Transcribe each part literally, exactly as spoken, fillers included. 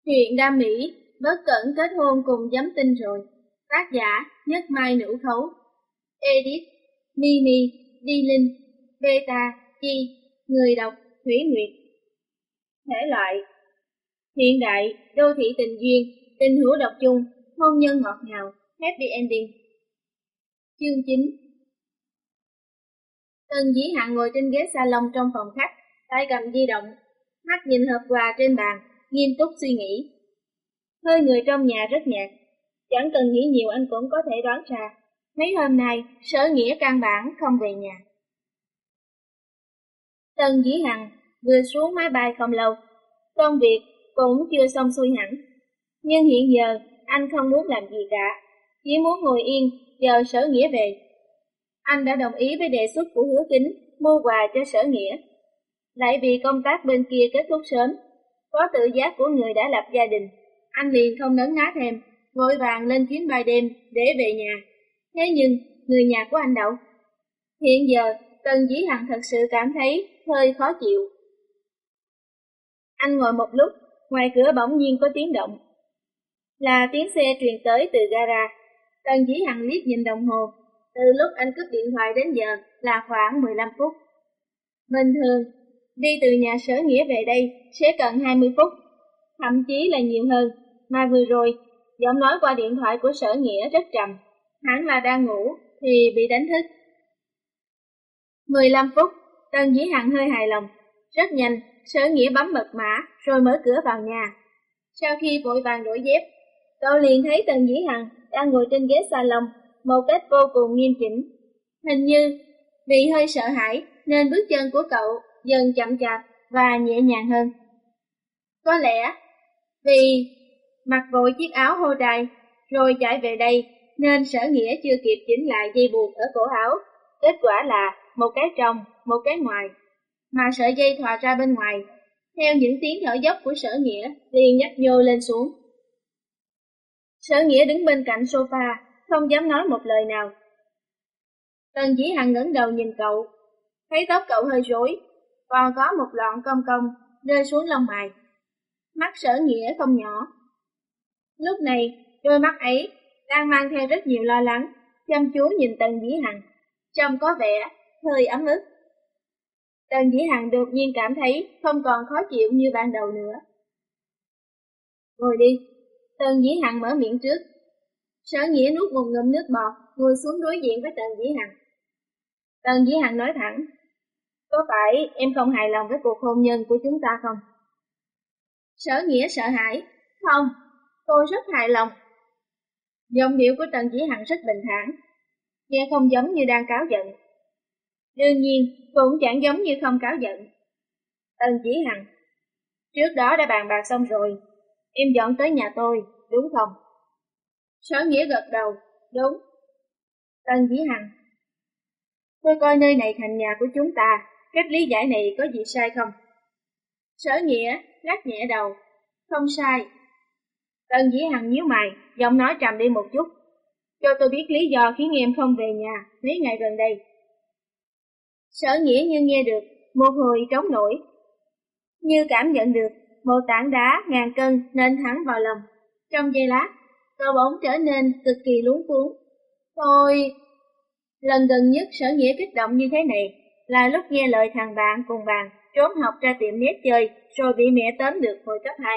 Truyện đam mỹ, bất cẩn kết hôn cùng giám tinh rồi. Tác giả Nhất Mai Nữ Khấu. Edit Mimi, Đi Linh, Beta, Chi. Người đọc Thủy Nguyệt. Thể loại hiện đại, đô thị tình duyên, tình hữu độc chung, hôn nhân ngọt ngào, happy ending. Chương chín. Tần Dĩ Hằng ngồi trên ghế salon trong phòng khách, tay cầm di động, mắt nhìn hộp quà trên bàn, nghiêm túc suy nghĩ. Hơi người trong nhà rất nhạt, chẳng cần nghĩ nhiều anh cũng có thể đoán ra. Mấy hôm nay, Sở Nghĩa căn bản không về nhà. Tần Dĩ Hằng vừa xuống máy bay không lâu, công việc cũng chưa xong xuôi hẳn. Nhưng hiện giờ, anh không muốn làm gì cả, chỉ muốn ngồi yên, chờ Sở Nghĩa về. Anh đã đồng ý với đề xuất của Hứa Kính mua quà cho Sở Nghĩa. Lại vì công tác bên kia kết thúc sớm, có tự giác của người đã lập gia đình, anh liền không nấn ná thêm, vội vàng lên chuyến bay đêm để về nhà. Thế nhưng, người nhà của anh đâu? Hiện giờ, Tần Dĩ Hằng thật sự cảm thấy hơi khó chịu. Anh ngồi một lúc, ngoài cửa bỗng nhiên có tiếng động. Là tiếng xe truyền tới từ gara. Tần Dĩ Hằng liếc nhìn đồng hồ, từ lúc anh cúp điện thoại đến giờ là khoảng mười lăm phút. Bình thường, đi từ nhà Sở Nghĩa về đây sẽ cần hai mươi phút, thậm chí là nhiều hơn. Mà vừa rồi, giọng nói qua điện thoại của Sở Nghĩa rất trầm, hẳn là đang ngủ thì bị đánh thức. mười lăm phút, Tần Dĩ Hằng hơi hài lòng. Rất nhanh, Sở Nghĩa bấm mật mã rồi mở cửa vào nhà. Sau khi vội vàng đổi dép, cậu liền thấy Tần Dĩ Hằng đang ngồi trên ghế salon một cách vô cùng nghiêm chỉnh. Hình như vì hơi sợ hãi nên bước chân của cậu dần chậm chạp và nhẹ nhàng hơn. Có lẽ vì mặc vội chiếc áo hô trai rồi chạy về đây nên Sở Nghĩa chưa kịp chỉnh lại dây buộc ở cổ áo. Kết quả là một cái trong, một cái ngoài, mà sợi dây thò ra bên ngoài. Theo những tiếng thở dốc của Sở Nghĩa liền nhấp nhô lên xuống. Sở Nghĩa đứng bên cạnh sofa, không dám nói một lời nào. Tần Dĩ Hằng ngẩng đầu nhìn cậu, thấy tóc cậu hơi rối, còn có một lọn cong cong rơi xuống lông mày. Mắt Sở Nghĩa không nhỏ. Lúc này, đôi mắt ấy đang mang theo rất nhiều lo lắng, chăm chú nhìn Tần Dĩ Hằng, trông có vẻ hơi ấm ức. Tần Dĩ Hằng đột nhiên cảm thấy không còn khó chịu như ban đầu nữa. Ngồi đi. Tần Dĩ Hằng mở miệng trước. Sở Nghĩa nuốt một ngụm nước bọt, ngồi xuống đối diện với Tần Dĩ Hằng. Tần Dĩ Hằng nói thẳng, có phải em không hài lòng với cuộc hôn nhân của chúng ta không? Sở Nghĩa sợ hãi, không, tôi rất hài lòng. Giọng điệu của Tần Dĩ Hằng rất bình thản, nghe không giống như đang cáo giận. Đương nhiên, cũng chẳng giống như không cáo giận. Tần Dĩ Hằng, trước đó đã bàn bạc xong rồi, em dọn tới nhà tôi, đúng không? Sở Nghĩa gật đầu, đúng. Tần Dĩ Hằng, tôi coi nơi này thành nhà của chúng ta, cách lý giải này có gì sai không? Sở Nghĩa lắc nhẹ đầu, không sai. Tần Dĩ Hằng nhíu mày, giọng nói trầm đi một chút. Cho tôi biết lý do khiến em không về nhà mấy ngày gần đây. Sở Nghĩa như nghe được một hồi trống nổi, như cảm nhận được một tảng đá ngàn cân nên thẳng vào lòng. Trong giây lát, cậu bỗng trở nên cực kỳ luống cuống. Tôi... Lần gần nhất Sở Nghĩa kích động như thế này là lúc nghe lời thằng bạn cùng bàn trốn học ra tiệm net chơi rồi bị mẹ tóm được hồi cấp hai.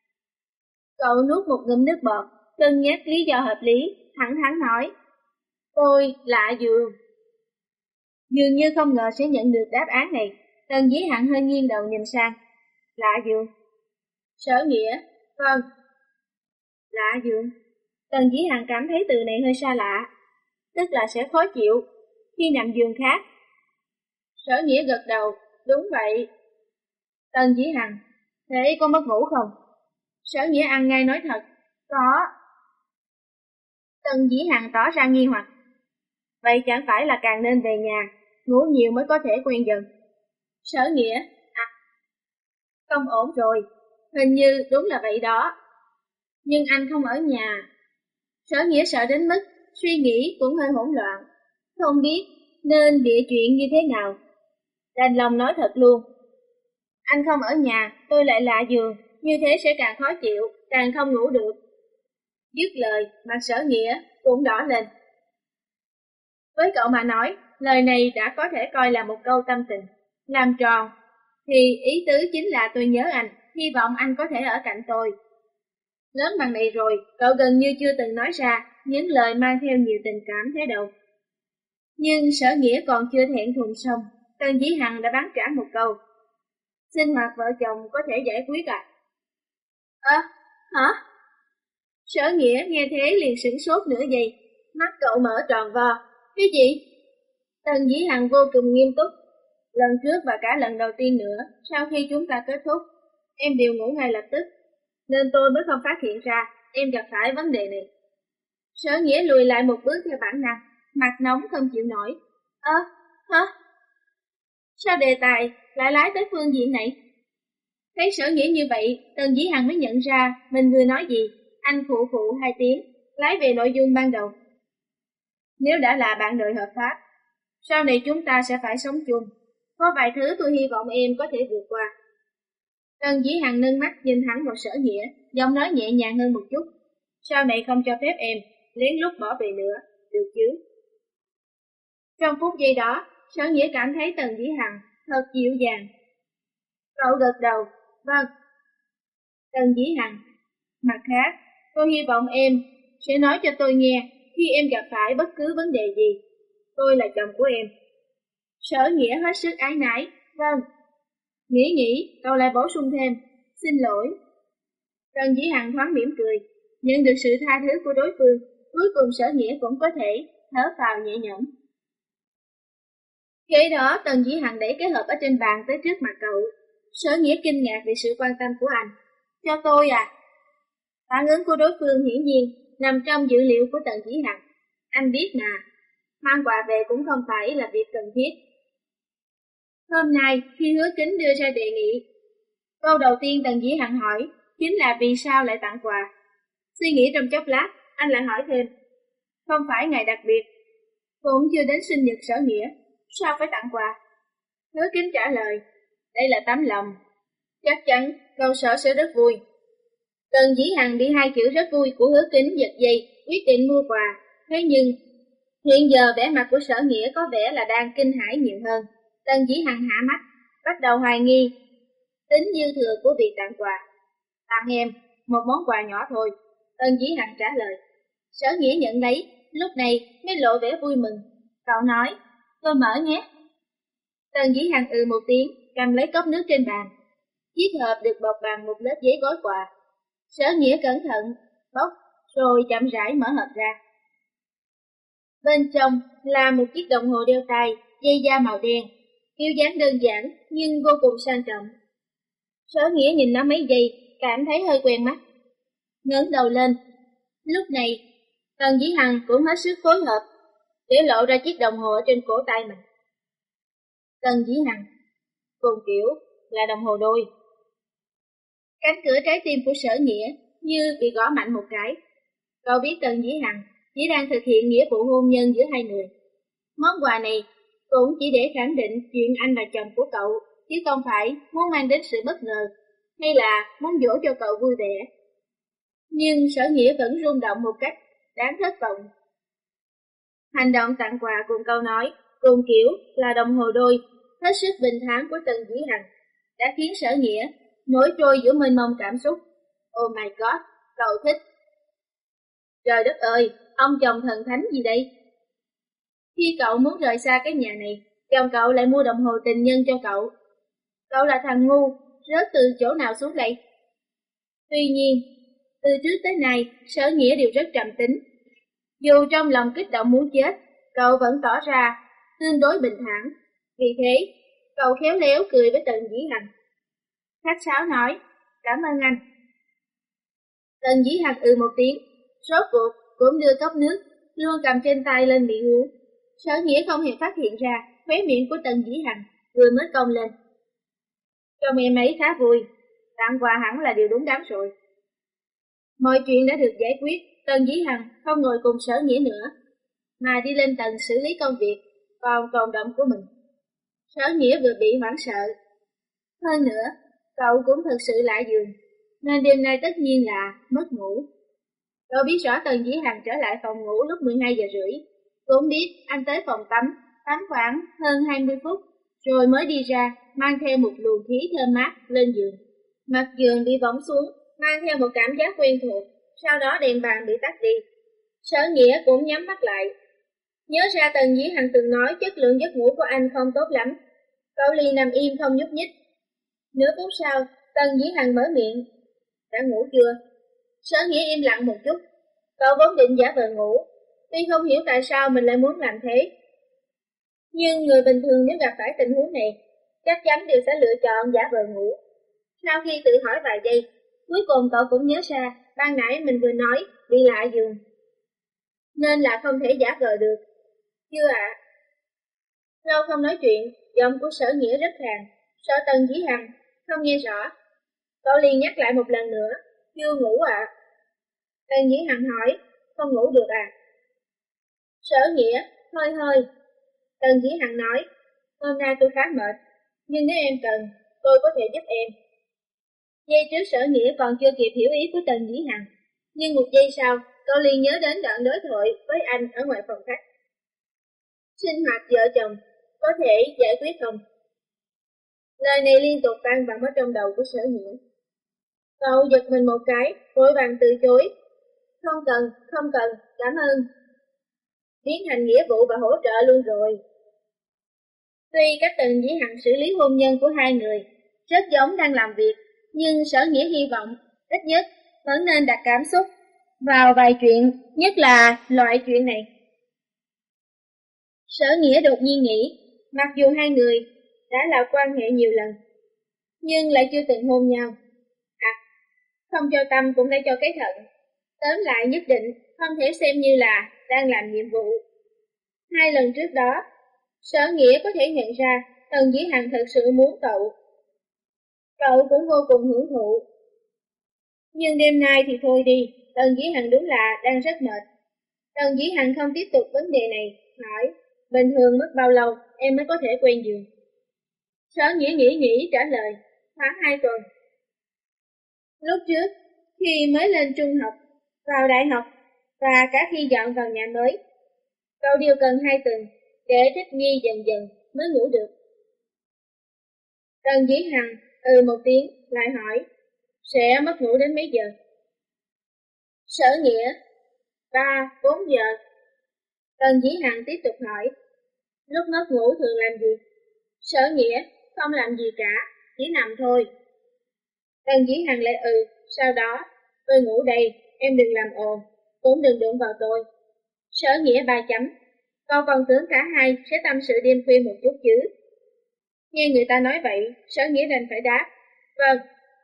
Cậu nuốt một ngụm nước bọt, cân nhắc lý do hợp lý, thẳng thắn nói, tôi lạ dường. Dường như không ngờ sẽ nhận được đáp án này, Tần Dĩ Hằng hơi nghiêng đầu nhìn sang. Lạ dường? Sở Nghĩa, vâng. Lạ dường? Tần Dĩ Hằng cảm thấy từ này hơi xa lạ, tức là sẽ khó chịu khi nằm giường khác. Sở Nghĩa gật đầu, đúng vậy. Tần Dĩ Hằng, thế có mất ngủ không? Sở Nghĩa ăn ngay nói thật, có. Tần Dĩ Hằng tỏ ra nghi hoặc. Vậy chẳng phải là càng nên về nhà, ngủ nhiều mới có thể quen dần. Sở Nghĩa, à, không ổn rồi, hình như đúng là vậy đó. Nhưng anh không ở nhà. Sở Nghĩa sợ đến mức suy nghĩ cũng hơi hỗn loạn, không biết nên bịa chuyện như thế nào. Đành lòng nói thật luôn. Anh không ở nhà, tôi lại lạ giường, như thế sẽ càng khó chịu, càng không ngủ được. Dứt lời, mặt Sở Nghĩa cũng đỏ lên. Với cậu mà nói, lời này đã có thể coi là một câu tâm tình. Làm tròn, thì ý tứ chính là tôi nhớ anh, hy vọng anh có thể ở cạnh tôi. Lớn bằng này rồi, cậu gần như chưa từng nói ra những lời mang theo nhiều tình cảm thế đâu. Nhưng Sở Nghĩa còn chưa thẹn thùng xong, Tần Dĩ Hằng đã bắn trả một câu. Sinh hoạt vợ chồng có thể giải quyết à? Ơ, à, hả? Sở Nghĩa nghe thế liền sửng sốt nửa giây, mắt cậu mở tròn vo. Cái gì? Tần Dĩ Hằng vô cùng nghiêm túc. Lần trước và cả lần đầu tiên nữa, sau khi chúng ta kết thúc, em đều ngủ ngay lập tức, nên tôi mới không phát hiện ra em gặp phải vấn đề này. Sở Nghĩa lùi lại một bước theo bản năng, mặt nóng không chịu nổi. Ơ, à, hả? Sao đề tài lại lái tới phương diện này? Thấy Sở Nghĩa như vậy, Tần Dĩ Hằng mới nhận ra mình vừa nói gì. Anh phụ phụ hai tiếng, lái về nội dung ban đầu. Nếu đã là bạn đời hợp pháp, sau này chúng ta sẽ phải sống chung. Có vài thứ tôi hy vọng em có thể vượt qua. Tần Dĩ Hằng nâng mắt nhìn thẳng vào Sở Nghĩa, giọng nói nhẹ nhàng hơn một chút. Sau này không cho phép em lén lút bỏ về nữa, được chứ? Trong phút giây đó, Sở Nghĩa cảm thấy Tần Dĩ Hằng thật dịu dàng. Cậu gật đầu, vâng. Tần Dĩ Hằng, mặt khác, tôi hy vọng em sẽ nói cho tôi nghe khi em gặp phải bất cứ vấn đề gì. Tôi là chồng của em. Sở Nghĩa hết sức ái nái, vâng. Nghĩ nghĩ, cậu lại bổ sung thêm, xin lỗi. Tần Dĩ Hằng thoáng mỉm cười, nhận được sự tha thứ của đối phương, cuối cùng Sở Nghĩa cũng có thể thở phào nhẹ nhõm. Khi đó Tần Dĩ Hằng đẩy cái hộp ở trên bàn tới trước mặt cậu. Sở Nghĩa kinh ngạc vì sự quan tâm của anh. Cho tôi à? Phản ứng của đối phương hiển nhiên nằm trong dữ liệu của Tần Dĩ Hằng. Anh biết mà, mang quà về cũng không phải là việc cần thiết. Hôm nay khi Hứa Kính đưa ra đề nghị, câu đầu tiên Tần Dĩ Hằng hỏi chính là vì sao lại tặng quà. Suy nghĩ trong chốc lát, anh lại hỏi thêm, không phải ngày đặc biệt, cũng chưa đến sinh nhật Sở Nghĩa, sao phải tặng quà? Hứa Kính trả lời, đây là tấm lòng, chắc chắn cậu Sở sẽ rất vui. Tần Dĩ Hằng bị hai kiểu rất vui của Hứa Kính giật dây, quyết định mua quà. Thế nhưng hiện giờ vẻ mặt của Sở Nghĩa có vẻ là đang kinh hãi nhiều hơn. Tần Dĩ Hằng hạ mắt, bắt đầu hoài nghi tính dư thừa của việc tặng quà. Tặng em một món quà nhỏ thôi, Tần Dĩ Hằng trả lời. Sở Nghĩa nhận lấy, lúc này mới lộ vẻ vui mừng. Cậu nói, tôi mở nhé. Tần Dĩ Hằng ừ một tiếng, cầm lấy cốc nước trên bàn. Chiếc hộp được bọc bằng một lớp giấy gói quà. Sở Nghĩa cẩn thận bóc rồi chậm rãi mở hộp ra. Bên trong là một chiếc đồng hồ đeo tay, dây da màu đen, kiểu dáng đơn giản nhưng vô cùng sang trọng. Sở Nghĩa nhìn nó mấy giây, cảm thấy hơi quen mắt. Ngẩng đầu lên. Lúc này, Tần Dĩ Hằng cũng hết sức phối hợp để lộ ra chiếc đồng hồ ở trên cổ tay mình. Tần Dĩ Hằng, cùng kiểu là đồng hồ đôi. Cánh cửa trái tim của Sở Nghĩa như bị gõ mạnh một cái. Cậu biết Tần Dĩ Hằng chỉ đang thực hiện nghĩa vụ hôn nhân giữa hai người. Món quà này cũng chỉ để khẳng định chuyện anh là chồng của cậu, chứ không phải muốn mang đến sự bất ngờ, hay là muốn dỗ cho cậu vui vẻ. Nhưng Sở Nghĩa vẫn rung động một cách đáng thất vọng. Hành động tặng quà cùng câu nói, cùng kiểu là đồng hồ đôi, hết sức bình thản của Tần Dĩ Hằng, đã khiến Sở Nghĩa nổi trôi giữa mênh mông cảm xúc. Oh my god, cậu thích. Trời đất ơi, ông chồng thần thánh gì đây? Khi cậu muốn rời xa cái nhà này, chồng cậu lại mua đồng hồ tình nhân cho cậu. Cậu là thằng ngu, rớt từ chỗ nào xuống đây? Tuy nhiên, từ trước tới nay, Sở Nghĩa đều rất trầm tính. Dù trong lòng kích động muốn chết, cậu vẫn tỏ ra tương đối bình thản. Vì thế, cậu khéo léo cười với Tần Dĩ Hằng. Khách sáo nói, cảm ơn anh. Tần Dĩ Hằng ừ một tiếng, rốt cuộc cũng đưa cốc nước luôn cầm trên tay lên miệng uống. Sở Nghĩa không hề phát hiện ra khóe miệng của Tần Dĩ Hằng vừa mới cong lên. Trong em ấy khá vui, tặng quà hẳn là điều đúng đắn rồi. Mọi chuyện đã được giải quyết, Tần Dĩ Hằng không ngồi cùng Sở Nghĩa nữa, mà đi lên tầng xử lý công việc còn tồn động của mình. Sở Nghĩa vừa bị hoảng sợ. Hơn nữa, cậu cũng thật sự lạ giường. nên đêm nay tất nhiên là mất ngủ. Cậu biết rõ Tần Dĩ Hằng trở lại phòng ngủ lúc mười hai giờ rưỡi. Cũng biết anh tới phòng tắm, tắm khoảng hơn hai mươi phút, rồi mới đi ra, mang theo một luồng khí thơm mát lên giường. Mặt giường bị võng xuống, mang theo một cảm giác quen thuộc, sau đó đèn bàn bị tắt đi. Sở Nghĩa cũng nhắm mắt lại. Nhớ ra Tần Dĩ Hằng từng nói chất lượng giấc ngủ của anh không tốt lắm. Cậu liền nằm im không nhúc nhích. Nửa phút sau, Tần Dĩ Hằng mở miệng. Đã ngủ chưa? Sở Nghĩa im lặng một chút. Cậu vốn định giả vờ ngủ, tuy không hiểu tại sao mình lại muốn làm thế. Nhưng người bình thường nếu gặp phải tình huống này, chắc chắn đều sẽ lựa chọn giả vờ ngủ. Sau khi tự hỏi vài giây, cuối cùng cậu cũng nhớ ra ban nãy mình vừa nói bị lạ giường, nên là không thể giả vờ được. Chưa ạ? À? Lâu không nói chuyện, giọng của Sở Nghĩa rất khàn, sợ Tần Dĩ Hằng không nghe rõ. Cậu liền nhắc lại một lần nữa, chưa ngủ ạ. À? Tần Dĩ Hằng hỏi, không ngủ được à? Sở Nghĩa, hơi hơi. Tần Dĩ Hằng nói, hôm nay tôi khá mệt, nhưng nếu em cần, tôi có thể giúp em. Giây trước Sở Nghĩa còn chưa kịp hiểu ý của Tần Dĩ Hằng, nhưng một giây sau, cậu liền nhớ đến đoạn đối thoại với anh ở ngoài phòng khách. Sinh hoạt vợ chồng, có thể giải quyết không? Lời này liên tục vang vọng ở trong đầu của Sở Nghĩa. Cậu giật mình một cái, vội vàng từ chối. Không cần, không cần, cảm ơn. Biến thành nghĩa vụ và hỗ trợ luôn rồi. Tuy cách Tần Dĩ Hằng xử lý hôn nhân của hai người rất giống đang làm việc, nhưng Sở Nghĩa hy vọng ít nhất vẫn nên đặt cảm xúc vào vài chuyện, nhất là loại chuyện này. Sở Nghĩa đột nhiên nghĩ, mặc dù hai người đã là quan hệ nhiều lần, nhưng lại chưa từng hôn nhau. À, không cho tâm cũng đã cho cái thận. Tóm lại nhất định không thể xem như là đang làm nhiệm vụ. Hai lần trước đó, Sở Nghĩa có thể nhận ra Tần Dĩ Hằng thật sự muốn cậu. Cậu cũng vô cùng hưởng thụ. Nhưng đêm nay thì thôi đi, Tần Dĩ Hằng đúng là đang rất mệt. Tần Dĩ Hằng không tiếp tục vấn đề này, hỏi, bình thường mất bao lâu em mới có thể quen giường? Sở Nghĩa nghĩ nghĩ trả lời, khoảng hai tuần. Lúc trước, khi mới lên trung học, vào đại học và cả khi dọn vào nhà mới, cậu đều cần hai tuần để thích nghi dần dần mới ngủ được. Tần Dĩ Hằng ừ một tiếng lại hỏi, sẽ mất ngủ đến mấy giờ? Sở Nghĩa, ba, bốn giờ. Tần Dĩ Hằng tiếp tục hỏi, lúc mất ngủ thường làm gì? Sở Nghĩa, không làm gì cả, chỉ nằm thôi. Tần Dĩ Hằng lại ừ, sau đó, tôi ngủ đây, em đừng làm ồn, cũng đừng đụng vào tôi. Sở Nghĩa ba chấm, con còn tưởng cả hai sẽ tâm sự đêm khuya một chút chứ. Nghe người ta nói vậy, Sở Nghĩa đành phải đáp, vâng.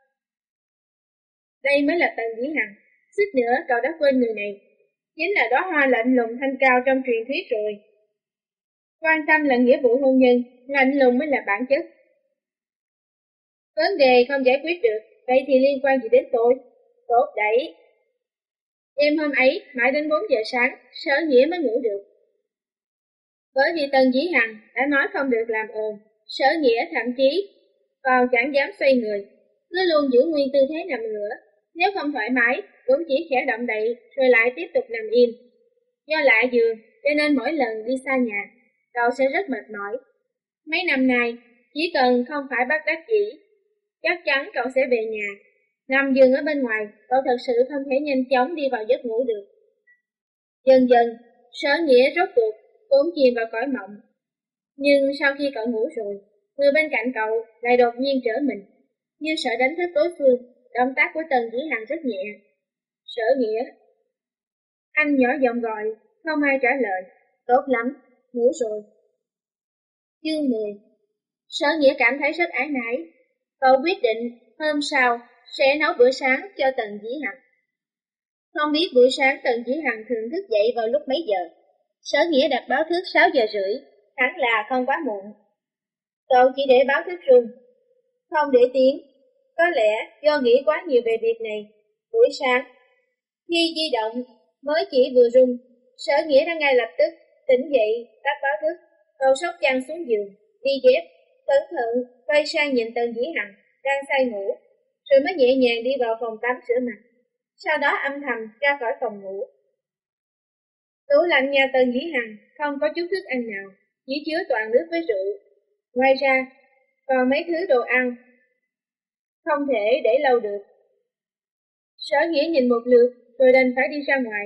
Đây mới là Tần Dĩ Hằng, suýt nữa cậu đã quên người này, chính là đóa hoa lạnh lùng thanh cao trong truyền thuyết rồi. Quan tâm là nghĩa vụ hôn nhân, lạnh lùng mới là bản chất. Vấn đề không giải quyết được, vậy thì liên quan gì đến tôi? Tốt đấy. Đêm hôm ấy, mãi đến bốn giờ sáng, Sở Nghĩa mới ngủ được. Bởi vì Tần Dĩ Hằng đã nói không được làm ồn, Sở Nghĩa thậm chí còn chẳng dám xoay người, cứ luôn giữ nguyên tư thế nằm ngửa. Nếu không thoải mái, cũng chỉ khẽ động đậy rồi lại tiếp tục nằm im. Do lạ giường, cho nên mỗi lần đi xa nhà, cậu sẽ rất mệt mỏi. Mấy năm nay, chỉ cần không phải bắt đắc dĩ, chắc chắn cậu sẽ về nhà. Nằm giường ở bên ngoài, cậu thật sự không thể nhanh chóng đi vào giấc ngủ được. Dần dần, Sở Nghĩa rốt cuộc cũng chìm vào cõi mộng. Nhưng sau khi cậu ngủ rồi, người bên cạnh cậu lại đột nhiên trở mình, như sợ đánh thức đối phương. Động tác của Tần Dĩ Hằng rất nhẹ. Sở Nghĩa. Anh nhỏ giọng gọi, không ai trả lời. Tốt lắm, ngủ rồi. Chương mười. Sở Nghĩa cảm thấy rất ái nái. Cậu quyết định hôm sau sẽ nấu bữa sáng cho Tần Dĩ Hằng. Không biết buổi sáng Tần Dĩ Hằng thường thức dậy vào lúc mấy giờ. Sở Nghĩa đặt báo thức sáu giờ rưỡi, hẳn là không quá muộn. Cậu chỉ để báo thức rung, không để tiếng. Có lẽ do nghĩ quá nhiều về việc này. Buổi sáng, khi di động mới chỉ vừa rung, Sở Nghĩa đã ngay lập tức tỉnh dậy, tắt báo thức, cậu xốc chăn xuống giường, đi dép, cẩn thận quay sang nhìn Tần Dĩ Hằng đang say ngủ, rồi mới nhẹ nhàng đi vào phòng tắm rửa mặt, sau đó âm thầm ra khỏi phòng ngủ. Tủ lạnh nhà Tần Dĩ Hằng không có chút thức ăn nào, chỉ chứa toàn nước với rượu. Ngoài ra, còn mấy thứ đồ ăn không thể để lâu được. Sở Nghĩa nhìn một lượt rồi đành phải đi ra ngoài.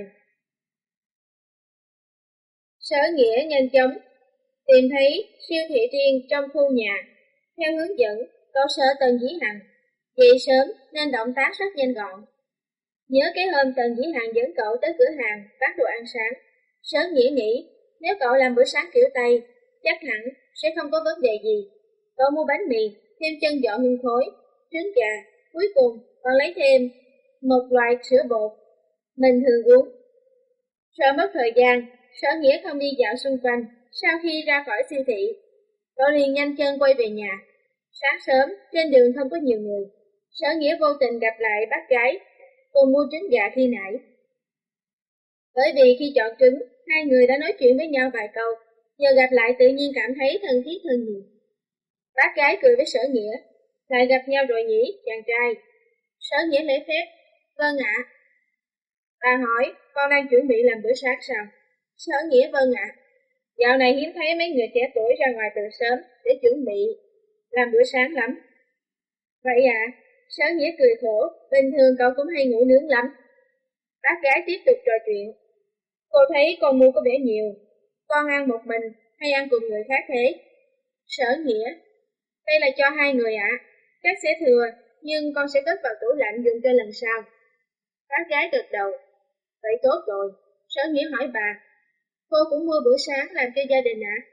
Sở Nghĩa nhanh chóng tìm thấy siêu thị riêng trong khu nhà. Theo hướng dẫn, cậu sợ Tần Dĩ Hằng dậy sớm nên động tác rất nhanh gọn. Nhớ cái hôm Tần Dĩ Hằng dẫn cậu tới cửa hàng bán đồ ăn sáng, Sở Nghĩa nghĩ nếu cậu làm bữa sáng kiểu Tây, chắc hẳn sẽ không có vấn đề gì. Cậu mua bánh mì, thêm chân giò hương khối, trứng gà, cuối cùng còn lấy thêm một loại sữa bột mình thường uống. Sợ mất thời gian, Sở Nghĩa không đi dạo xung quanh. Sau khi ra khỏi siêu thị, cậu liền nhanh chân quay về nhà. Sáng sớm, trên đường không có nhiều người, Sở Nghĩa vô tình gặp lại bác gái cùng mua trứng gà khi nãy. Bởi vì khi chọn trứng, hai người đã nói chuyện với nhau vài câu, giờ gặp lại tự nhiên cảm thấy thân thiết hơn nhiều. Bác gái cười với Sở Nghĩa, lại gặp nhau rồi nhỉ, chàng trai. Sở Nghĩa lễ phép, vâng ạ. Bà hỏi, con đang chuẩn bị làm bữa sáng sao? Sở Nghĩa vâng ạ. Dạo này hiếm thấy mấy người trẻ tuổi ra ngoài từ sớm để chuẩn bị làm bữa sáng lắm. Vậy à? Sở Nghĩa cười khổ, bình thường cậu cũng hay ngủ nướng lắm. Bác gái tiếp tục trò chuyện. Cô thấy con mua có vẻ nhiều, con ăn một mình hay ăn cùng người khác thế? Sở Nghĩa, đây là cho hai người ạ, à. Chắc sẽ thừa, nhưng con sẽ cất vào tủ lạnh dùng cho lần sau. Bác gái gật đầu. Vậy tốt rồi. Sở Nghĩa hỏi bà, cô cũng mua bữa sáng làm cho gia đình ạ? À?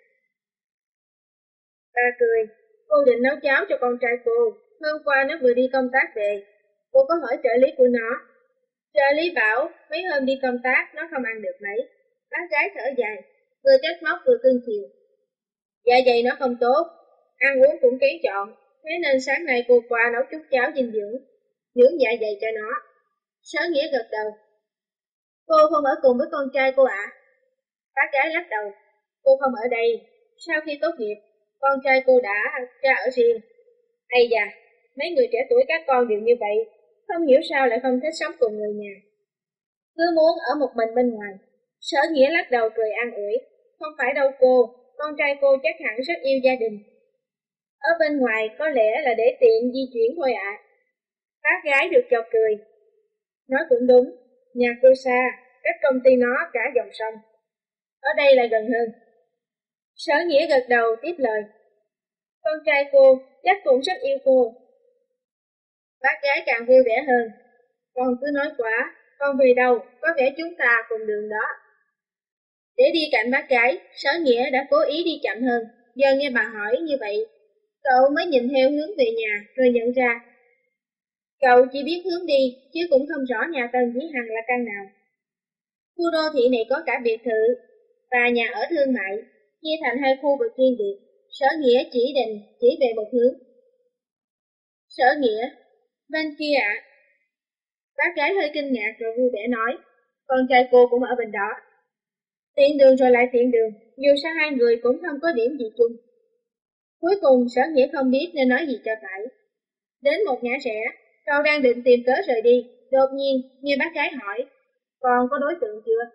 Bà cười, cô định nấu cháo cho con trai cô. Hôm qua nó vừa đi công tác về, cô có hỏi trợ lý của nó. Trợ lý bảo mấy hôm đi công tác nó không ăn được mấy. Bác gái thở dài, vừa trách móc vừa cưng chiều. Dạ dày nó không tốt, ăn uống cũng kén chọn, thế nên sáng nay cô qua nấu chút cháo dinh dưỡng, dưỡng dạ dày cho nó. Sở Nghĩa gật đầu. Cô không ở cùng với con trai cô ạ? À? Bác gái lắc đầu. Cô không ở đây. Sau khi tốt nghiệp, con trai cô đã ra ở riêng. Ây da, mấy người trẻ tuổi các con đều như vậy, không hiểu sao lại không thích sống cùng người nhà. Cứ muốn ở một mình bên ngoài. Sở Nghĩa lắc đầu cười an ủi. Không phải đâu cô, con trai cô chắc hẳn rất yêu gia đình. Ở bên ngoài có lẽ là để tiện di chuyển thôi ạ. À. Bác gái được chọc cười. Nói cũng đúng, nhà cô xa, cách công ty nó cả dòng sông. Ở đây là gần hơn. Sở Nghĩa gật đầu tiếp lời. Con trai cô chắc cũng rất yêu cô. Bác gái càng vui vẻ hơn. Con cứ nói quá, con về đâu, có vẻ chúng ta cùng đường đó. Để đi cạnh bác gái, Sở Nghĩa đã cố ý đi chậm hơn. Giờ nghe bà hỏi như vậy, cậu mới nhìn theo hướng về nhà rồi nhận ra. Cậu chỉ biết hướng đi, chứ cũng không rõ nhà Tần Dĩ Hằng là căn nào. Khu đô thị này có cả biệt thự và nhà ở thương mại, chia thành hai khu vực riêng biệt. Sở Nghĩa chỉ định chỉ về một hướng. Sở Nghĩa, bên kia ạ. À. Bác gái hơi kinh ngạc rồi vui vẻ nói, con trai cô cũng ở bên đó. Tiện đường rồi lại tiện đường, dù sao hai người cũng không có điểm gì chung. Cuối cùng Sở Nghĩa không biết nên nói gì cho phải. Đến một ngã rẽ, cậu đang định tìm cớ rời đi, đột nhiên nghe bác gái hỏi, con có đối tượng chưa?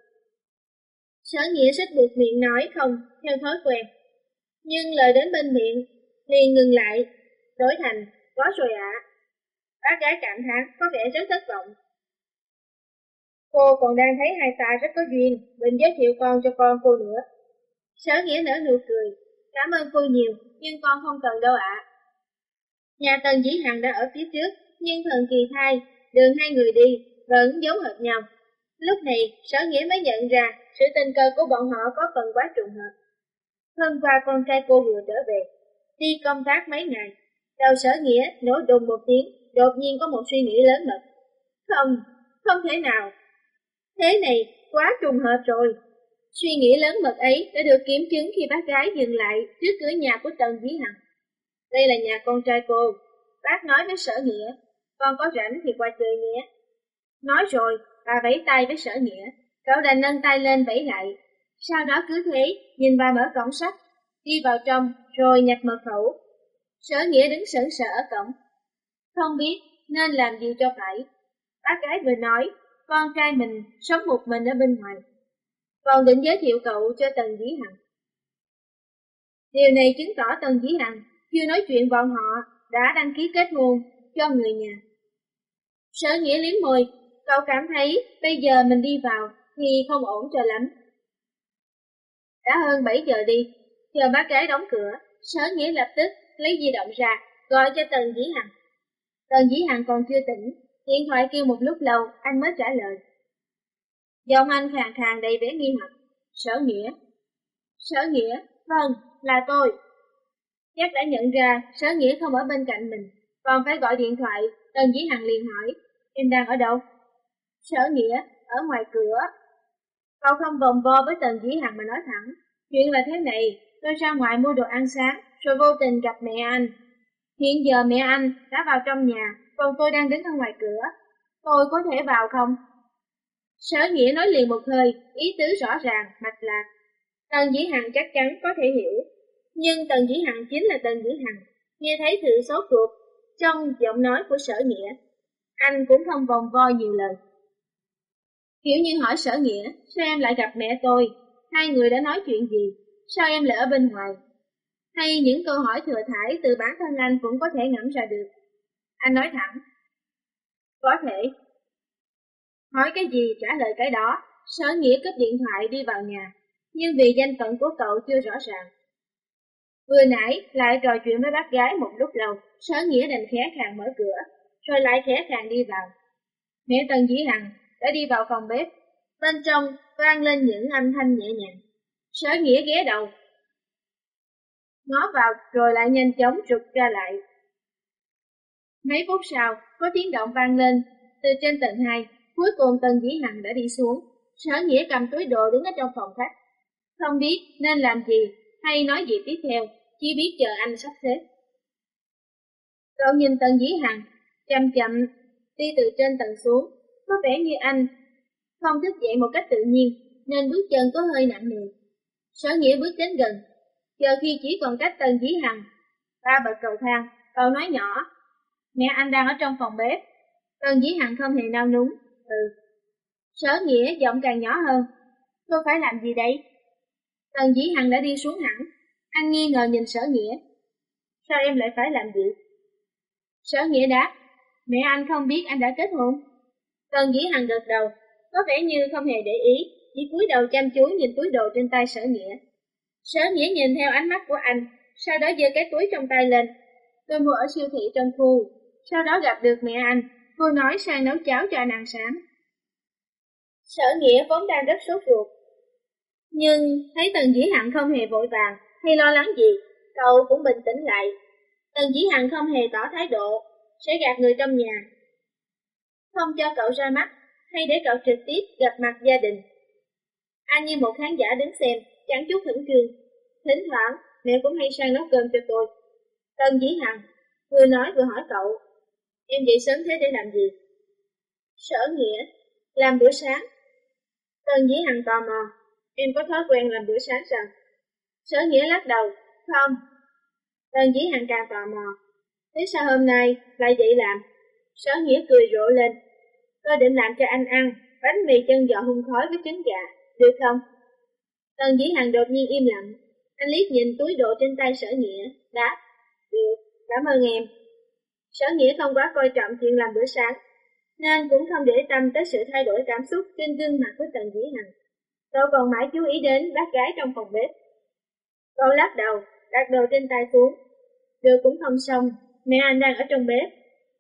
Sở Nghĩa rất buộc miệng nói không, theo thói quen. Nhưng lời đến bên miệng, liền ngừng lại, đổi thành, có rồi ạ. À. Bác gái cảm thán có vẻ rất thất vọng. Cô còn đang thấy hai ta rất có duyên, định giới thiệu con cho con cô nữa. Sở Nghĩa nở nụ cười, cảm ơn cô nhiều, nhưng con không cần đâu ạ. À. Nhà Tần Dĩ Hằng đã ở phía trước, nhưng thần kỳ thay, đường hai người đi vẫn giống hệt nhau. Lúc này, Sở Nghĩa mới nhận ra sự tình cờ của bọn họ có phần quá trùng hợp. Hôm qua con trai cô vừa trở về, đi công tác mấy ngày, đầu Sở Nghĩa nổi đùng một tiếng, đột nhiên có một suy nghĩ lớn mật. Không, không thể nào. Thế này, quá trùng hợp rồi. Suy nghĩ lớn mật ấy đã được kiểm chứng khi bác gái dừng lại trước cửa nhà của Tần Dĩ Hằng. Đây là nhà con trai cô, bác nói với Sở Nghĩa, con có rảnh thì qua chơi nhé. Nói rồi, bà vẫy tay với Sở Nghĩa, cậu đành nâng tay lên vẫy lại. Sau đó cứ thế, nhìn bà mở cổng sắt, đi vào trong rồi nhập mật khẩu. Sở Nghĩa đứng sững sờ ở cổng. Không biết nên làm gì cho phải. Bác gái vừa nói, con trai mình sống một mình ở bên ngoài, còn định giới thiệu cậu cho Tần Dĩ Hằng. Điều này chứng tỏ Tần Dĩ Hằng chưa nói chuyện bọn họ đã đăng ký kết hôn cho người nhà. Sở Nghĩa liếm môi, cậu cảm thấy bây giờ mình đi vào thì không ổn cho lắm. Đã hơn bảy giờ đi, chờ bác gái đóng cửa, Sở Nghĩa lập tức lấy di động ra, gọi cho Tần Dĩ Hằng. Tần Dĩ Hằng còn chưa tỉnh, điện thoại kêu một lúc lâu, anh mới trả lời. Giọng anh khàn khàn đầy vẻ nghi hoặc. Sở Nghĩa. Sở Nghĩa, vâng, là tôi. Chắc đã nhận ra Sở Nghĩa không ở bên cạnh mình, còn phải gọi điện thoại. Tần Dĩ Hằng liền hỏi, em đang ở đâu? Sở Nghĩa, ở ngoài cửa. Cậu không vòng vo với Tần Dĩ Hằng mà nói thẳng. Chuyện là thế này, tôi ra ngoài mua đồ ăn sáng, rồi vô tình gặp mẹ anh. Hiện giờ mẹ anh đã vào trong nhà, còn tôi đang đứng ở ngoài cửa. Tôi có thể vào không? Sở Nghĩa nói liền một hơi, ý tứ rõ ràng, mạch lạc. Tần Dĩ Hằng chắc chắn có thể hiểu. Nhưng Tần Dĩ Hằng chính là Tần Dĩ Hằng, nghe thấy sự sốt ruột trong giọng nói của Sở Nghĩa. Anh cũng không vòng vo nhiều lời. Kiểu như hỏi Sở Nghĩa, sao em lại gặp mẹ tôi? Hai người đã nói chuyện gì? Sao em lại ở bên ngoài? Hay những câu hỏi thừa thãi từ bản thân anh cũng có thể ngẫm ra được. Anh nói thẳng. Có thể. Hỏi cái gì trả lời cái đó. Sở Nghĩa cúp điện thoại đi vào nhà, nhưng vì danh phận của cậu chưa rõ ràng. Vừa nãy lại trò chuyện với bác gái một lúc lâu, Sở Nghĩa đành khẽ khàng mở cửa, rồi lại khẽ khàng đi vào. Mẹ Tần Dĩ Hằng đã đi vào phòng bếp, bên trong vang lên những âm thanh nhẹ nhàng. Sở Nghĩa ghé đầu, ngó vào rồi lại nhanh chóng rụt ra lại. Mấy phút sau, có tiếng động vang lên từ trên tầng hai, cuối cùng Tần Dĩ Hằng đã đi xuống. Sở Nghĩa cầm túi đồ đứng ở trong phòng khách, không biết nên làm gì hay nói gì tiếp theo, chỉ biết chờ anh sắp xếp. Cậu nhìn Tần Dĩ Hằng, chậm chậm đi từ trên tầng xuống, có vẻ như anh không thức dậy một cách tự nhiên, nên bước chân có hơi nặng nề. Sở Nghĩa bước đến gần, chờ khi chỉ còn cách Tần Dĩ Hằng ba bậc cầu thang, cậu nói nhỏ, mẹ anh đang ở trong phòng bếp. Tần Dĩ Hằng không hề nao núng. Ừ. Sở Nghĩa giọng càng nhỏ hơn, tôi phải làm gì đấy? Tần Dĩ Hằng đã đi xuống hẳn, anh nghi ngờ nhìn Sở Nghĩa. Sao em lại phải làm gì? Sở Nghĩa đáp, mẹ anh không biết anh đã kết hôn. Tần Dĩ Hằng gật đầu, có vẻ như không hề để ý, chỉ cúi đầu chăm chú nhìn túi đồ trên tay Sở Nghĩa. Sở Nghĩa nhìn theo ánh mắt của anh, sau đó giơ cái túi trong tay lên. Tôi mua ở siêu thị trong khu, sau đó gặp được mẹ anh, cô nói sang nấu cháo cho anh ăn sáng. Sở Nghĩa vốn đang rất sốt ruột, nhưng thấy Tần Dĩ Hằng không hề vội vàng hay lo lắng gì, cậu cũng bình tĩnh lại. Tần Dĩ Hằng không hề tỏ thái độ sẽ gạt người trong nhà, không cho cậu ra mắt hay để cậu trực tiếp gặp mặt gia đình. Anh như một khán giả đứng xem, chẳng chút khẩn trương. Thỉnh thoảng mẹ cũng hay sang nấu cơm cho tôi. Tần Dĩ Hằng vừa nói vừa hỏi cậu, em dậy sớm thế để làm gì? Sở Nghĩa, làm bữa sáng. Tần Dĩ Hằng tò mò, em có thói quen làm bữa sáng sao? Sở Nghĩa lắc đầu, không. Tần Dĩ Hằng càng tò mò, thế sao hôm nay lại dậy làm? Sở Nghĩa cười rộ lên, tôi định làm cho anh ăn bánh mì chân giò hun khói với trứng gà, được không? Tần Dĩ Hằng đột nhiên im lặng, anh liếc nhìn túi đồ trên tay Sở Nghĩa, đáp, được, cảm ơn em. Sở Nghĩa không quá coi trọng chuyện làm bữa sáng, nên cũng không để tâm tới sự thay đổi cảm xúc trên gương mặt của Tần Dĩ Hằng. Cậu còn mãi chú ý đến bác gái trong phòng bếp. Cậu lắc đầu, đặt đồ trên tay xuống. Được cũng không xong, mẹ anh đang ở trong bếp.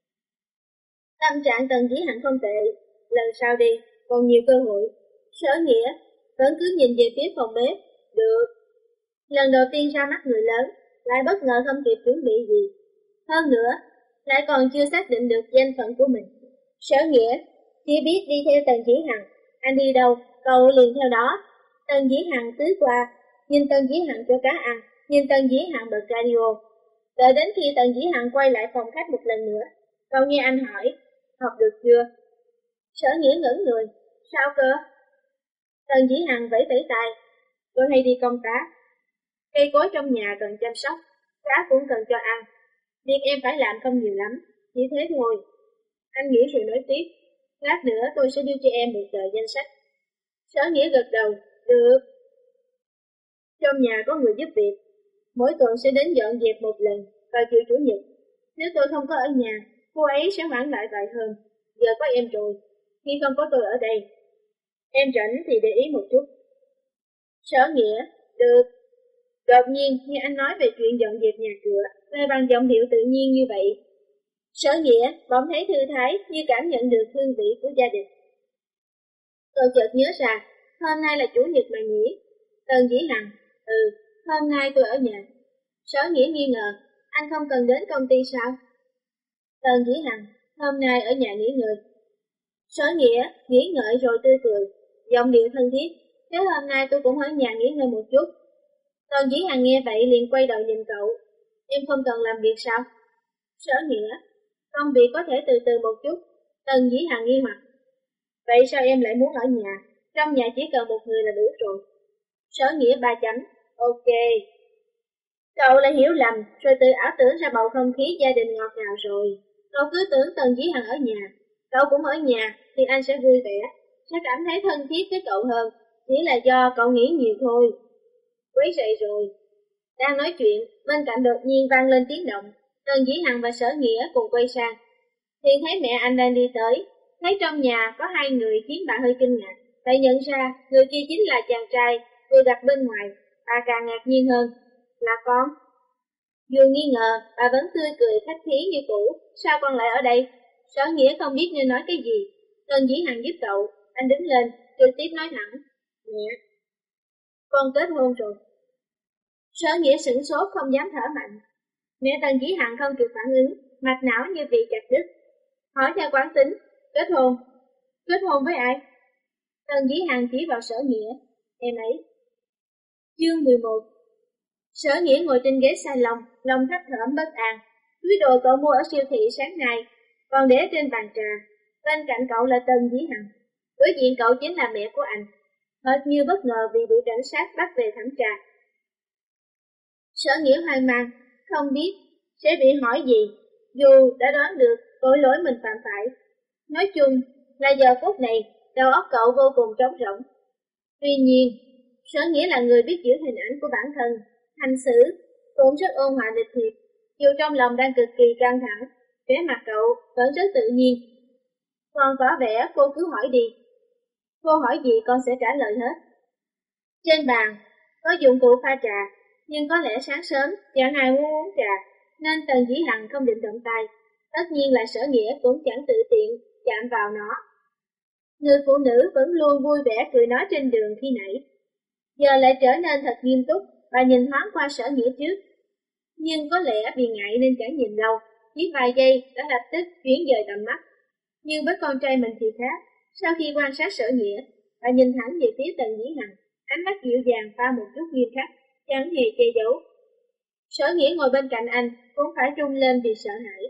Tâm trạng Tần Dĩ Hằng không tệ, lần sau đi, còn nhiều cơ hội. Sở Nghĩa vẫn cứ nhìn về phía phòng bếp. Được. Lần đầu tiên ra mắt người lớn, lại bất ngờ không kịp chuẩn bị gì. Hơn nữa, lại còn chưa xác định được danh phận của mình. Sở Nghĩa chỉ biết đi theo Tần Dĩ Hằng, anh đi đâu, cậu liền theo đó. Tần Dĩ Hằng tứ qua, nhìn Tần Dĩ Hằng cho cá ăn, nhìn Tần Dĩ Hằng bật radio. Đợi đến khi Tần Dĩ Hằng quay lại phòng khách một lần nữa, cậu nghe anh hỏi, học được chưa? Sở Nghĩa ngẩn người, sao cơ? Tần Dĩ Hằng vẫy vẫy tay, tôi hay đi công tác. Cây cối trong nhà cần chăm sóc, cá cũng cần cho ăn. Việc em phải làm không nhiều lắm, chỉ thế thôi. Anh nghĩ rồi nói tiếp. Lát nữa tôi sẽ đưa cho em một tờ danh sách. Sở Nghĩa gật đầu. Được. Trong nhà có người giúp việc. Mỗi tuần sẽ đến dọn dẹp một lần vào chiều chủ nhật. Nếu tôi không có ở nhà, cô ấy sẽ hoãn lại vài hôm. Giờ có em rồi, khi không có tôi ở đây. Em rảnh thì để ý một chút. Sở Nghĩa. Được. Đột nhiên nghe anh nói về chuyện dọn dẹp nhà cửa, lại bằng giọng điệu tự nhiên như vậy. Sở Nghĩa bỗng thấy thư thái như cảm nhận được hương vị của gia đình. Tôi chợt nhớ ra, hôm nay là chủ nhật mà nhỉ? Tần Dĩ Hằng. Ừ, hôm nay tôi ở nhà. Sở Nghĩa nghi ngờ, anh không cần đến công ty sao? Tần Dĩ Hằng. Hôm nay ở nhà nghỉ ngơi. Sở Nghĩa nghĩ ngợi rồi tươi cười, giọng điệu thân thiết. Thế hôm nay tôi cũng ở nhà nghỉ ngơi một chút. Tần Dĩ Hằng nghe vậy liền quay đầu nhìn cậu. Em không cần làm việc sao? Sở Nghĩa. Công việc có thể từ từ một chút. Tần Dĩ Hằng nghi hoặc. Vậy sao em lại muốn ở nhà? Trong nhà chỉ cần một người là đủ rồi. Sở Nghĩa ba chấm. Ok. Cậu lại hiểu lầm, rồi tự ảo tưởng ra bầu không khí gia đình ngọt ngào rồi. Cậu cứ tưởng Tần Dĩ Hằng ở nhà, cậu cũng ở nhà, thì anh sẽ vui vẻ, sẽ cảm thấy thân thiết với cậu hơn. Chỉ là do cậu nghĩ nhiều thôi. Quấy rầy rồi. Đang nói chuyện, bên cạnh đột nhiên vang lên tiếng động. Tần Dĩ Hằng và Sở Nghĩa cùng quay sang. Thì thấy mẹ anh đang đi tới. Thấy trong nhà có hai người khiến bà hơi kinh ngạc. Phải nhận ra người kia chính là chàng trai vừa đặt bên ngoài. Bà càng ngạc nhiên hơn. Là con. Dù nghi ngờ, bà vẫn tươi cười khách khí như cũ. Sao con lại ở đây? Sở Nghĩa không biết nên nói cái gì. Tần Dĩ Hằng giúp cậu. Anh đứng lên, trực tiếp nói thẳng. Mẹ, con kết hôn rồi. Sở Nghĩa sửng sốt không dám thở mạnh. Mẹ Tần Dĩ Hằng không kịp phản ứng, mạch não như bị chặt đứt. Hỏi theo quán tính. Kết hôn? Kết hôn với ai? Tần Dĩ Hằng chỉ vào Sở Nghĩa. Em ấy. Chương mười một. Sở Nghĩa ngồi trên ghế salon, lòng thấp thởm bất an. Túi đồ cậu mua ở siêu thị sáng nay, còn để trên bàn trà. Bên cạnh cậu là Tần Dĩ Hằng. Đối diện cậu chính là mẹ của anh. Hệt như bất ngờ vì bị cảnh sát bắt về thẩm tra. Sở Nghĩa hoang mang, không biết sẽ bị hỏi gì, dù đã đoán được tội lỗi mình phạm phải. Nói chung là giờ phút này, đầu óc cậu vô cùng trống rỗng. Tuy nhiên, Sở Nghĩa là người biết giữ hình ảnh của bản thân, hành xử cũng rất ôn hòa lịch thiệp, dù trong lòng đang cực kỳ căng thẳng, vẻ mặt cậu vẫn rất tự nhiên. Còn tỏ vẻ cô cứ hỏi đi. Cô hỏi gì con sẽ trả lời hết. Trên bàn có dụng cụ pha trà, nhưng có lẽ sáng sớm chẳng ai muốn uống trà, nên Tần Dĩ Hằng không định động tay. Tất nhiên là Sở Nghĩa cũng chẳng tự tiện chạm vào nó. Người phụ nữ vẫn luôn vui vẻ cười nói trên đường khi nãy, giờ lại trở nên thật nghiêm túc. Bà nhìn thoáng qua Sở Nghĩa trước, nhưng có lẽ vì ngại nên chẳng nhìn lâu, chỉ vài giây đã lập tức chuyển dời tầm mắt. Nhưng với con trai mình thì khác. Sau khi quan sát Sở Nghĩa, bà nhìn thẳng về phía Tần Dĩ Hằng, ánh mắt dịu dàng pha một chút nghiêm khắc, chẳng hề che giấu. Sở Nghĩa ngồi bên cạnh anh cũng phải run lên vì sợ hãi.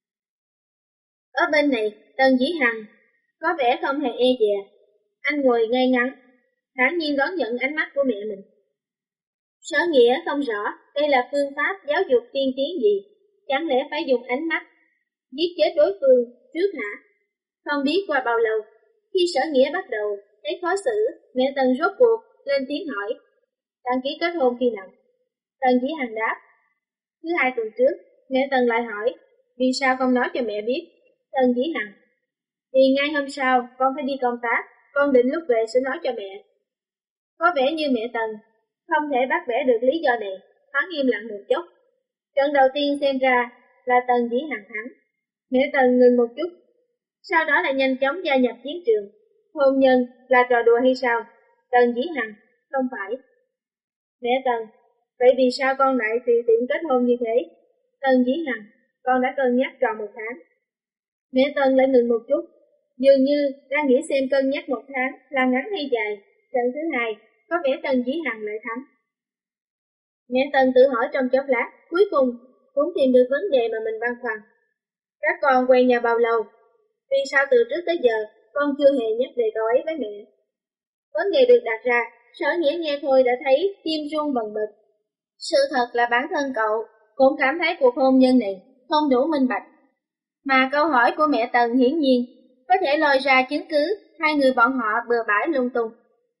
Ở bên này, Tần Dĩ Hằng có vẻ không hề e dè. Anh ngồi ngay ngắn, thản nhiên đón nhận ánh mắt của mẹ mình. Sở Nghĩa không rõ đây là phương pháp giáo dục tiên tiến gì. Chẳng lẽ phải dùng ánh mắt giết chết đối phương trước hả? Không biết qua bao lâu, khi Sở Nghĩa bắt đầu thấy khó xử, mẹ Tần rốt cuộc lên tiếng hỏi. Đăng ký kết hôn khi nào? Tần Dĩ Hằng đáp. Thứ hai tuần trước. Mẹ Tần lại hỏi. Vì sao không nói cho mẹ biết? Tần Dĩ Hằng. Vì ngay hôm sau con phải đi công tác, con định lúc về sẽ nói cho mẹ. Có vẻ như mẹ Tần không thể bắt bẻ được lý do này, hắn im lặng một chút. Trận đầu tiên xem ra là Tần Dĩ Hằng thắng. Mẹ Tần ngừng một chút, sau đó lại nhanh chóng gia nhập chiến trường. Hôn nhân là trò đùa hay sao? Tần Dĩ Hằng. Không phải. Mẹ Tần, vậy vì sao con lại tùy tiện kết hôn như thế? Tần Dĩ Hằng. Con đã cân nhắc tròn một tháng. Mẹ Tần lại ngừng một chút, dường như đang nghĩ xem cân nhắc một tháng là ngắn hay dài. Trận thứ hai, có vẻ Tần Dĩ Hằng lại thắng. Mẹ Tần tự hỏi trong chốc lát, cuối cùng cũng tìm được vấn đề mà mình băn khoăn. Các con quen nhau bao lâu? Vì sao từ trước tới giờ con chưa hề nhắc về cậu ấy với mẹ? Vấn đề được đặt ra, Sở Nghĩa nghe thôi đã thấy tim run bần bật. Sự thật là bản thân cậu cũng cảm thấy cuộc hôn nhân này không đủ minh bạch. Mà câu hỏi của mẹ Tần hiển nhiên có thể lôi ra chứng cứ hai người bọn họ bừa bãi lung tung.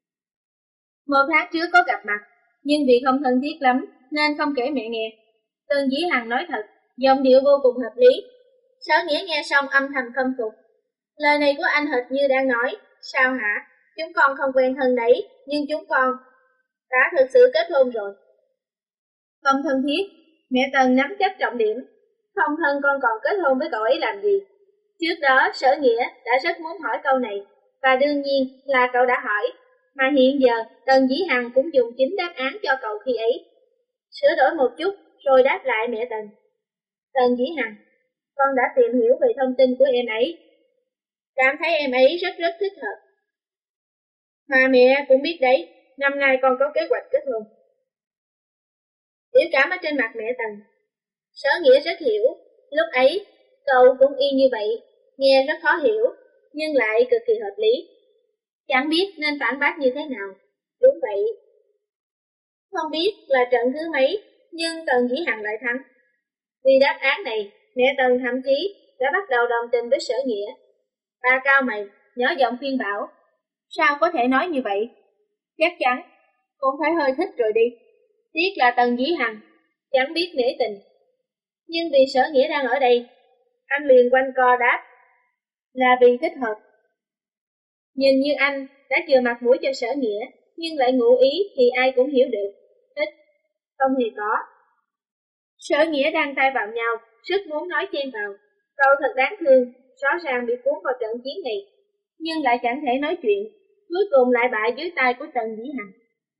Một tháng trước có gặp mặt, nhưng vì không thân thiết lắm nên không kể mẹ nghe. Tần Dĩ Hằng nói thật, giọng điệu vô cùng hợp lý. Sở Nghĩa nghe xong âm thầm khâm phục. Lời này của anh hệt như đang nói, sao hả? Chúng con không quen thân đấy, nhưng chúng con đã thực sự kết hôn rồi. Không thân thiết, mẹ Tần nắm chắc trọng điểm. Không thân con còn kết hôn với cậu ấy làm gì? Trước đó Sở Nghĩa đã rất muốn hỏi câu này, và đương nhiên là cậu đã hỏi. Mà hiện giờ Tần Dĩ Hằng cũng dùng chính đáp án cho cậu khi ấy. Sửa đổi một chút rồi đáp lại mẹ Tần. Tần Dĩ Hằng, con đã tìm hiểu về thông tin của em ấy. Cảm thấy em ấy rất rất thích hợp. Mà mẹ cũng biết đấy, năm nay con có kế hoạch kết hôn. Biểu cảm ở trên mặt mẹ Tần. Sở Nghĩa rất hiểu, lúc ấy cậu cũng y như vậy, nghe rất khó hiểu, nhưng lại cực kỳ hợp lý. Chẳng biết nên phản bác như thế nào. Đúng vậy. Không biết là trận thứ mấy, nhưng Tần Dĩ Hằng lại thắng. Vì đáp án này, mẹ Tần thậm chí đã bắt đầu đồng tình với Sở Nghĩa. Bà cao mày, nhỏ giọng khuyên bảo. Sao có thể nói như vậy? Chắc chắn, cũng phải hơi thích rồi đi. Tiếc là Tần Dĩ Hằng, chẳng biết nể tình. Nhưng vì Sở Nghĩa đang ở đây, anh liền quanh co đáp. Là vì thích hợp. Nhìn như anh đã chừa mặt mũi cho Sở Nghĩa, nhưng lại ngụ ý thì ai cũng hiểu được. Thích, không hề có. Sở Nghĩa đang tay vào nhau, rất muốn nói chen vào. Cậu thật đáng thương, rõ ràng bị cuốn vào trận chiến này, nhưng lại chẳng thể nói chuyện, cuối cùng lại bại dưới tay của Tần Dĩ Hằng.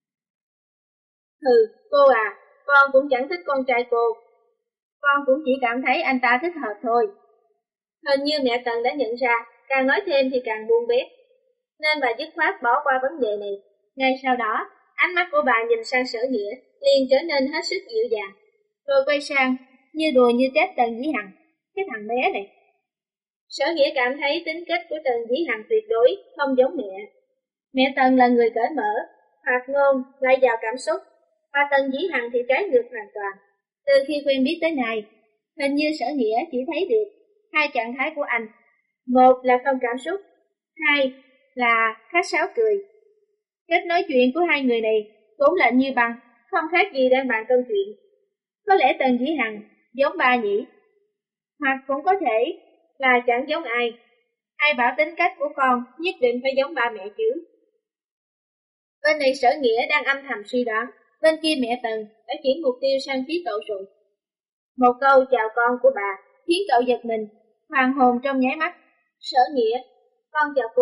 Hừ, cô à, con cũng chẳng thích con trai cô. Con cũng chỉ cảm thấy anh ta thích hợp thôi. Hình như mẹ Tần đã nhận ra, càng nói thêm thì càng buông bét, nên bà dứt khoát bỏ qua vấn đề này. Ngay sau đó, ánh mắt của bà nhìn sang Sở Nghĩa, liền trở nên hết sức dịu dàng, rồi quay sang, như đùa như trách Tần Dĩ Hằng, cái thằng bé này. Sở Nghĩa cảm thấy tính cách của Tần Dĩ Hằng tuyệt đối không giống mẹ. Mẹ Tần là người cởi mở, hoạt ngôn, lại giàu cảm xúc, và Tần Dĩ Hằng thì trái ngược hoàn toàn. Từ khi quen biết tới nay, hình như Sở Nghĩa chỉ thấy được hai trạng thái của anh. Một là không cảm xúc, hai là khách sáo cười. Cách nói chuyện của hai người này cũng lạnh như băng, không khác gì đang bàn câu chuyện. Có lẽ Tần Dĩ Hằng giống ba nhỉ? Hoặc cũng có thể là chẳng giống ai. Ai bảo tính cách của con nhất định phải giống ba mẹ chứ? Bên này Sở Nghĩa đang âm thầm suy đoán, bên kia mẹ Tần đã chuyển mục tiêu sang phía cậu rồi. Một câu chào con của bà khiến cậu giật mình, hoàng hồn trong nháy mắt. Sở Nghĩa, con chào cô.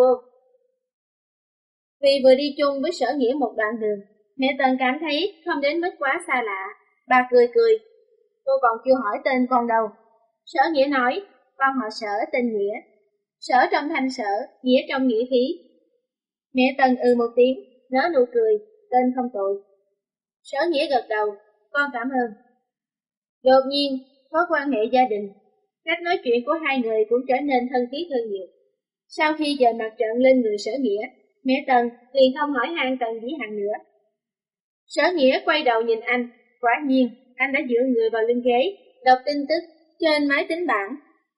Vì vừa đi chung với Sở Nghĩa một đoạn đường, mẹ Tần cảm thấy không đến mức quá xa lạ. Bà cười cười. Cô còn chưa hỏi tên con đâu. Sở Nghĩa nói, con họ Sở tên Nghĩa. Sở trong thanh sở, Nghĩa trong nghĩa khí. Mẹ Tần ừ một tiếng, nở nụ cười, tên không tội. Sở Nghĩa gật đầu, con cảm ơn. Đột nhiên, có quan hệ gia đình, cách nói chuyện của hai người cũng trở nên thân thiết hơn nhiều. Sau khi dời mặt trận lên người Sở Nghĩa, mẹ Tần liền không hỏi han Tần Dĩ Hằng nữa. Sở Nghĩa quay đầu nhìn anh, quả nhiên anh đã dựa người vào lưng ghế, đọc tin tức trên máy tính bảng.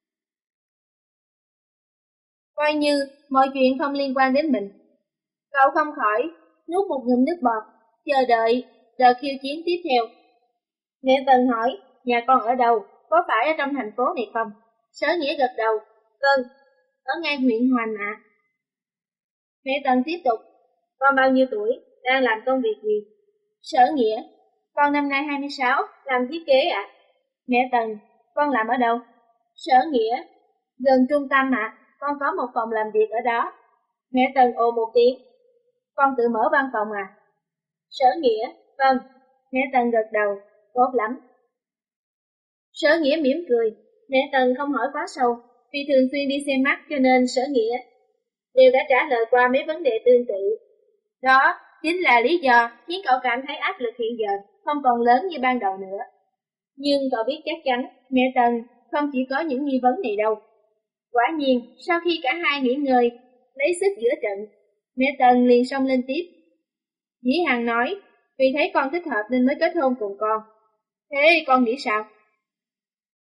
Coi như mọi chuyện không liên quan đến mình. Cậu không khỏi nuốt một ngụm nước bọt, chờ đợi đợt khiêu chiến tiếp theo. Mẹ Tần hỏi, nhà con ở đâu, có phải ở trong thành phố này không? Sở Nghĩa gật đầu, vâng, ở ngay huyện Hoành ạ. À. Mẹ Tần tiếp tục, con bao nhiêu tuổi, đang làm công việc gì? Sở Nghĩa, con năm nay hai mươi sáu, làm thiết kế ạ. À. Mẹ Tần, con làm ở đâu? Sở Nghĩa, gần trung tâm ạ, à, con có một phòng làm việc ở đó. Mẹ Tần ồ một tiếng, con tự mở văn phòng à? Sở Nghĩa, vâng. Mẹ Tần gật đầu, tốt lắm. Sở Nghĩa mỉm cười, mẹ Tần không hỏi quá sâu, vì thường xuyên đi xem mắt cho nên Sở Nghĩa đều đã trả lời qua mấy vấn đề tương tự. Đó chính là lý do khiến cậu cảm thấy áp lực hiện giờ không còn lớn như ban đầu nữa. Nhưng cậu biết chắc chắn mẹ Tần không chỉ có những nghi vấn này đâu. Quả nhiên, sau khi cả hai nghỉ ngơi, lấy sức giữa trận, mẹ Tần liền xông lên tiếp. Dĩ Hằng nói, vì thấy con thích hợp nên mới kết hôn cùng con. Thế con nghĩ sao?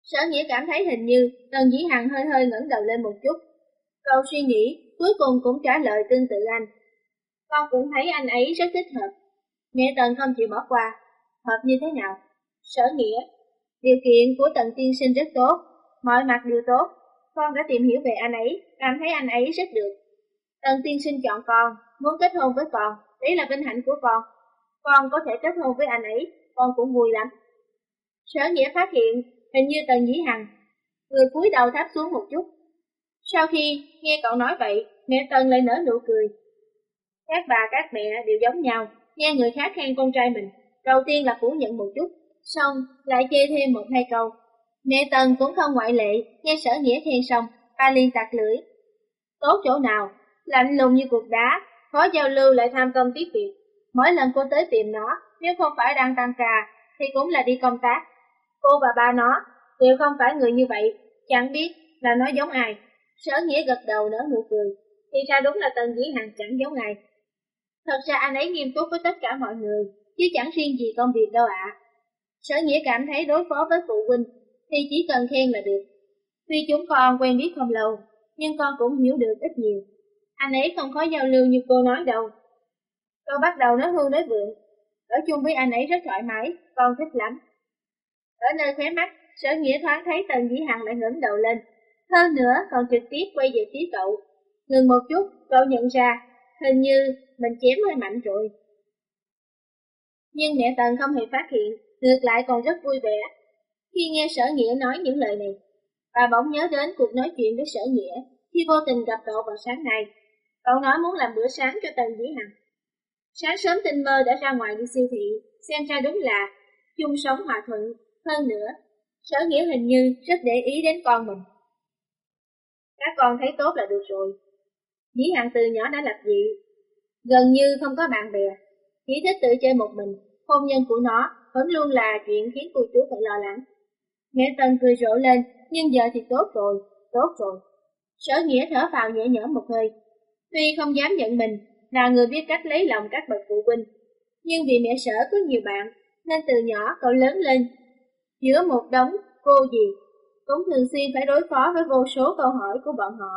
Sở Nghĩa cảm thấy hình như Tần Dĩ Hằng hơi hơi ngẩng đầu lên một chút. Cậu suy nghĩ, cuối cùng cũng trả lời tương tự anh. Con cũng thấy anh ấy rất thích hợp. Mẹ Tần không chịu bỏ qua. Hợp như thế nào? Sở Nghĩa, điều kiện của Tần tiên sinh rất tốt, mọi mặt đều tốt. Con đã tìm hiểu về anh ấy, cảm thấy anh ấy rất được. Tần tiên sinh chọn con, muốn kết hôn với con, đấy là vinh hạnh của con. Con có thể kết hôn với anh ấy, con cũng vui lắm. Sở Nghĩa phát hiện, hình như Tần Dĩ Hằng, người cúi đầu thấp xuống một chút. Sau khi nghe cậu nói vậy, mẹ Tần lại nở nụ cười. Các bà các mẹ đều giống nhau, nghe người khác khen con trai mình, đầu tiên là phủ nhận một chút, xong lại chê thêm một hai câu. Mẹ Tần cũng không ngoại lệ, nghe Sở Nghĩa khen xong, bà liền tặc lưỡi. Tốt chỗ nào, lạnh lùng như cục đá, khó giao lưu lại tham công tiếc việc. Mỗi lần cô tới tìm nó, nếu không phải đang tăng ca, thì cũng là đi công tác. Cô và ba nó đều không phải người như vậy, chẳng biết là nó giống ai. Sở Nghĩa gật đầu nở nụ cười, thì ra đúng là Tần Dĩ Hằng chẳng giống ai. Thật ra anh ấy nghiêm túc với tất cả mọi người, chứ chẳng riêng gì công việc đâu ạ. Sở Nghĩa cảm thấy đối phó với phụ huynh thì chỉ cần khen là được. Tuy chúng con quen biết không lâu, nhưng con cũng hiểu được ít nhiều. Anh ấy không khó giao lưu như cô nói đâu. Cô bắt đầu nói hưu nói vượng. Ở chung với anh ấy rất thoải mái, con thích lắm. Ở nơi khóe mắt, Sở Nghĩa thoáng thấy Tần Dĩ Hằng lại ngẩng đầu lên. Hơn nữa còn trực tiếp quay về phía cậu. Ngừng một chút, cậu nhận ra, hình như mình chém hơi mạnh rồi. Nhưng mẹ Tần không hề phát hiện, ngược lại còn rất vui vẻ. Khi nghe Sở Nghĩa nói những lời này, bà bỗng nhớ đến cuộc nói chuyện với Sở Nghĩa khi vô tình gặp cậu vào sáng nay. Cậu nói muốn làm bữa sáng cho Tần Dĩ Hằng. Sáng sớm tinh mơ đã ra ngoài đi siêu thị, xem ra đúng là chung sống hòa thuận. Hơn nữa, Sở Nghĩa hình như rất để ý đến con mình. Các con thấy tốt là được rồi. Dĩ Hằng từ nhỏ đã lập dị, gần như không có bạn bè, chỉ thích tự chơi một mình. Hôn nhân của nó vẫn luôn là chuyện khiến cô chú phải lo lắng. Mẹ Tần cười rộ lên, nhưng giờ thì tốt rồi, tốt rồi. Sở Nghĩa thở phào nhẹ nhõm một hơi. Tuy không dám nhận mình là người biết cách lấy lòng các bậc phụ huynh, nhưng vì mẹ Sở có nhiều bạn, nên từ nhỏ cậu lớn lên giữa một đống cô dì, cũng thường xuyên phải đối phó với vô số câu hỏi của bọn họ.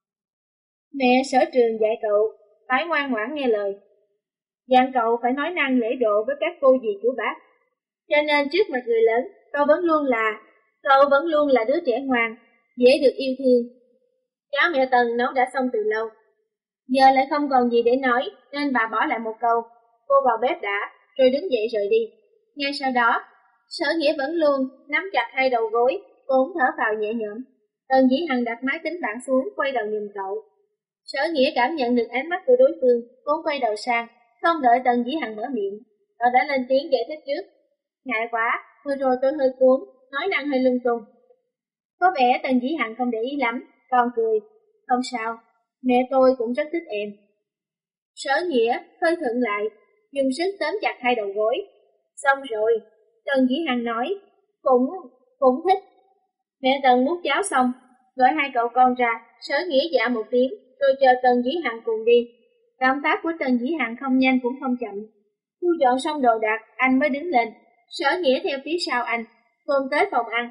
Mẹ Sở Trường dạy cậu phải ngoan ngoãn nghe lời, dặn cậu phải nói năng lễ độ với các cô dì chú bác. Cho nên trước mặt người lớn, cậu vẫn luôn là cậu vẫn luôn là đứa trẻ ngoan, dễ được yêu thương. Cháo mẹ Tần nấu đã xong từ lâu, giờ lại không còn gì để nói, nên bà bỏ lại một câu. Cô vào bếp đã, rồi đứng dậy rời đi. Ngay sau đó, Sở Nghĩa vẫn luôn nắm chặt hai đầu gối, cũng thở phào nhẹ nhõm. Tần Dĩ Hằng đặt máy tính bảng xuống, quay đầu nhìn cậu. Sở Nghĩa cảm nhận được ánh mắt của đối phương, cũng quay đầu sang, không đợi Tần Dĩ Hằng mở miệng, cậu đã lên tiếng giải thích trước. Ngại quá, vừa rồi tôi hơi cuốn, nói năng hơi lung tung. Có vẻ Tần Dĩ Hằng không để ý lắm, còn cười. Không sao, mẹ tôi cũng rất thích em. Sở Nghĩa hơi khựng lại, dùng sức tóm chặt hai đầu gối. Xong rồi, Tần Dĩ Hằng nói, cũng, cũng thích. Mẹ Tần múc cháo xong, gọi hai cậu con ra, Sở Nghĩa dạ một tiếng, rồi chờ Tần Dĩ Hằng cùng đi. Động tác của Tần Dĩ Hằng không nhanh cũng không chậm. Thu dọn xong đồ đạc, anh mới đứng lên. Sở Nghĩa theo phía sau anh, cùng tới phòng ăn.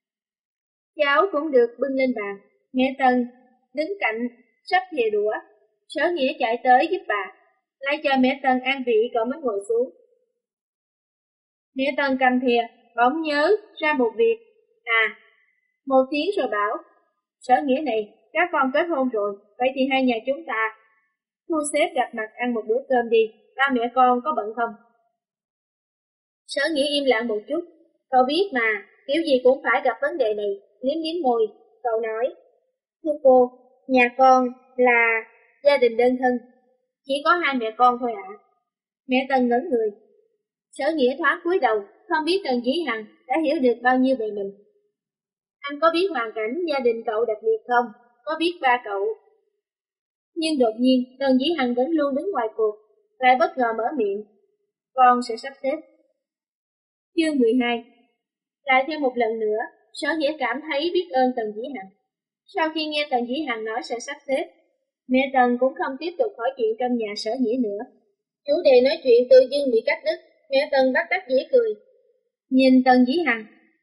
Cháo cũng được bưng lên bàn. Mẹ Tần đứng cạnh, sắp thìa đũa. Sở Nghĩa chạy tới giúp bà, lại chờ mẹ Tần ăn vị cậu mới ngồi xuống. Mẹ Tần cầm thìa, bỗng nhớ ra một việc. À, một tiếng rồi bảo, Sở Nghĩa này, các con kết hôn rồi, vậy thì hai nhà chúng ta thu xếp gặp mặt ăn một bữa cơm đi, ba mẹ con có bận không? Sở Nghĩa im lặng một chút, cậu biết mà, kiểu gì cũng phải gặp vấn đề này, liếm liếm môi, cậu nói. Thưa cô, nhà con là gia đình đơn thân, chỉ có hai mẹ con thôi ạ. À. Mẹ Tần ngẩn người. Sở Nghĩa thoáng cúi đầu, không biết Tần Dĩ Hằng đã hiểu được bao nhiêu về mình. Anh có biết hoàn cảnh gia đình cậu đặc biệt không? Có biết ba cậu? Nhưng đột nhiên, Tần Dĩ Hằng vẫn luôn đứng ngoài cuộc, lại bất ngờ mở miệng. Con sẽ sắp xếp. Chương mười hai. Lại thêm một lần nữa, Sở Nghĩa cảm thấy biết ơn Tần Dĩ Hằng. Sau khi nghe Tần Dĩ Hằng nói sẽ sắp xếp, mẹ Tần cũng không tiếp tục hỏi chuyện trong nhà Sở Nghĩa nữa. Chủ đề nói chuyện tự dưng bị cắt đứt, mẹ Tần bắt đắc dĩ cười. Nhìn Tần Dĩ Hằng,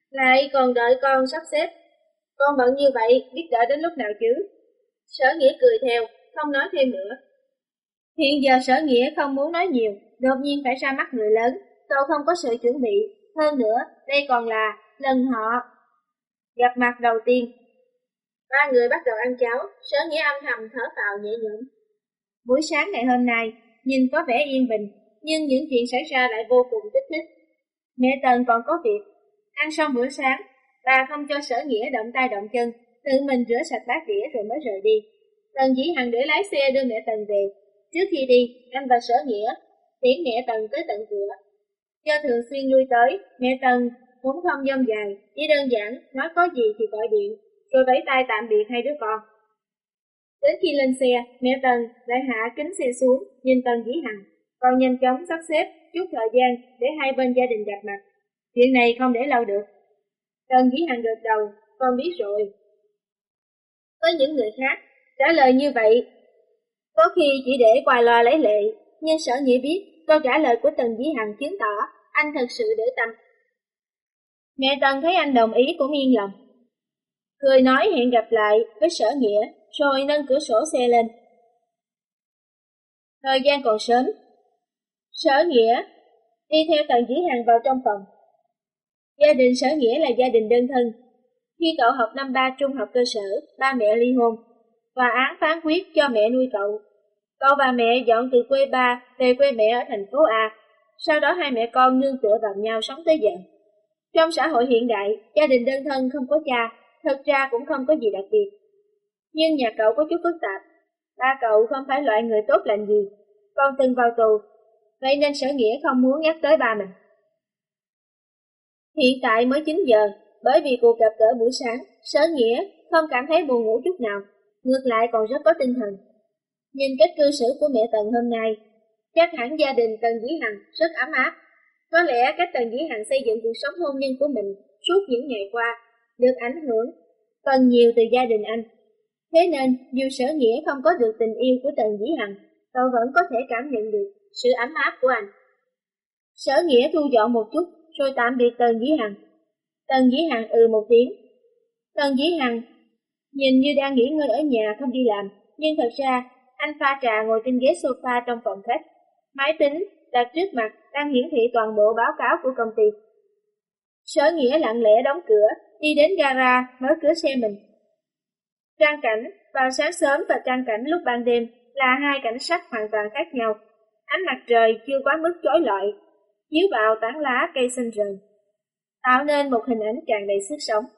Lại còn đợi con sắp xếp. Con bận như vậy, biết đợi đến lúc nào chứ? Sở Nghĩa cười theo, không nói thêm nữa. Hiện giờ Sở Nghĩa không muốn nói nhiều, đột nhiên phải ra mắt người lớn, cậu không có sự chuẩn bị. Hơn nữa, đây còn là lần họ gặp mặt đầu tiên. Ba người bắt đầu ăn cháo, Sở Nghĩa âm thầm thở phào nhẹ nhõm. Buổi sáng ngày hôm nay, nhìn có vẻ yên bình, nhưng những chuyện xảy ra lại vô cùng kích thích. Mẹ Tần còn có việc. Ăn xong bữa sáng, bà không cho Sở Nghĩa động tay động chân, tự mình rửa sạch bát đĩa rồi mới rời đi. Tần Dĩ Hằng để lái xe đưa mẹ Tần về. Trước khi đi, anh và Sở Nghĩa tiễn mẹ Tần tới tận cửa. Do thường xuyên lui tới, mẹ Tần cũng không dông dài, chỉ đơn giản nói có gì thì gọi điện, rồi vẫy tay tạm biệt hai đứa con. Đến khi lên xe, mẹ Tần lại hạ kính xe xuống, nhìn Tần Dĩ Hằng, còn nhanh chóng sắp xếp chút thời gian để hai bên gia đình gặp mặt. Chuyện này không để lâu được. Tần Dĩ Hằng gật đầu, con biết rồi. Với những người khác, trả lời như vậy có khi chỉ để qua loa lấy lệ, nhưng Sở Nghĩa biết câu trả lời của Tần Dĩ Hằng chứng tỏ anh thật sự để tâm. Mẹ Tần thấy anh đồng ý cũng yên lòng, cười nói hẹn gặp lại với Sở Nghĩa, rồi nâng cửa sổ xe lên. Thời gian còn sớm, Sở Nghĩa đi theo Tần Dĩ Hằng vào trong phòng. Gia đình Sở Nghĩa là gia đình đơn thân. Khi cậu học năm ba trung học cơ sở, ba mẹ ly hôn. Tòa án phán quyết cho mẹ nuôi cậu. Cậu và mẹ dọn từ quê ba về quê mẹ ở thành phố A. Sau đó hai mẹ con nương tựa vào nhau sống tới giờ. Trong xã hội hiện đại, gia đình đơn thân không có cha, thật ra cũng không có gì đặc biệt. Nhưng nhà cậu có chút phức tạp. Ba cậu không phải loại người tốt lành gì, còn từng vào tù. Vậy nên Sở Nghĩa không muốn nhắc tới ba mình. Hiện tại mới chín giờ, bởi vì cuộc gặp gỡ buổi sáng, Sở Nghĩa không cảm thấy buồn ngủ chút nào, ngược lại còn rất có tinh thần. Nhìn cách cư xử của mẹ Tần hôm nay, chắc hẳn gia đình Tần Dĩ Hằng rất ấm áp. Có lẽ cách Tần Dĩ Hằng xây dựng cuộc sống hôn nhân của mình suốt những ngày qua được ảnh hưởng phần nhiều từ gia đình anh. Thế nên, dù Sở Nghĩa không có được tình yêu của Tần Dĩ Hằng, cậu vẫn có thể cảm nhận được sự ấm áp của anh. Sở Nghĩa thu dọn một chút, rồi tạm biệt Tần Dĩ Hằng. Tần Dĩ Hằng ừ một tiếng. Tần Dĩ Hằng nhìn như đang nghỉ ngơi ở nhà không đi làm, nhưng thật ra anh pha trà ngồi trên ghế sofa trong phòng khách. Máy tính đặt trước mặt đang hiển thị toàn bộ báo cáo của công ty. Sở Nghĩa lặng lẽ đóng cửa, đi đến gara mở cửa xe mình. Trang cảnh vào sáng sớm và trang cảnh lúc ban đêm là hai cảnh sắc hoàn toàn khác nhau. Ánh mặt trời chưa quá mức chói lọi, chiếu vào tán lá cây xanh rờn, tạo nên một hình ảnh tràn đầy sức sống.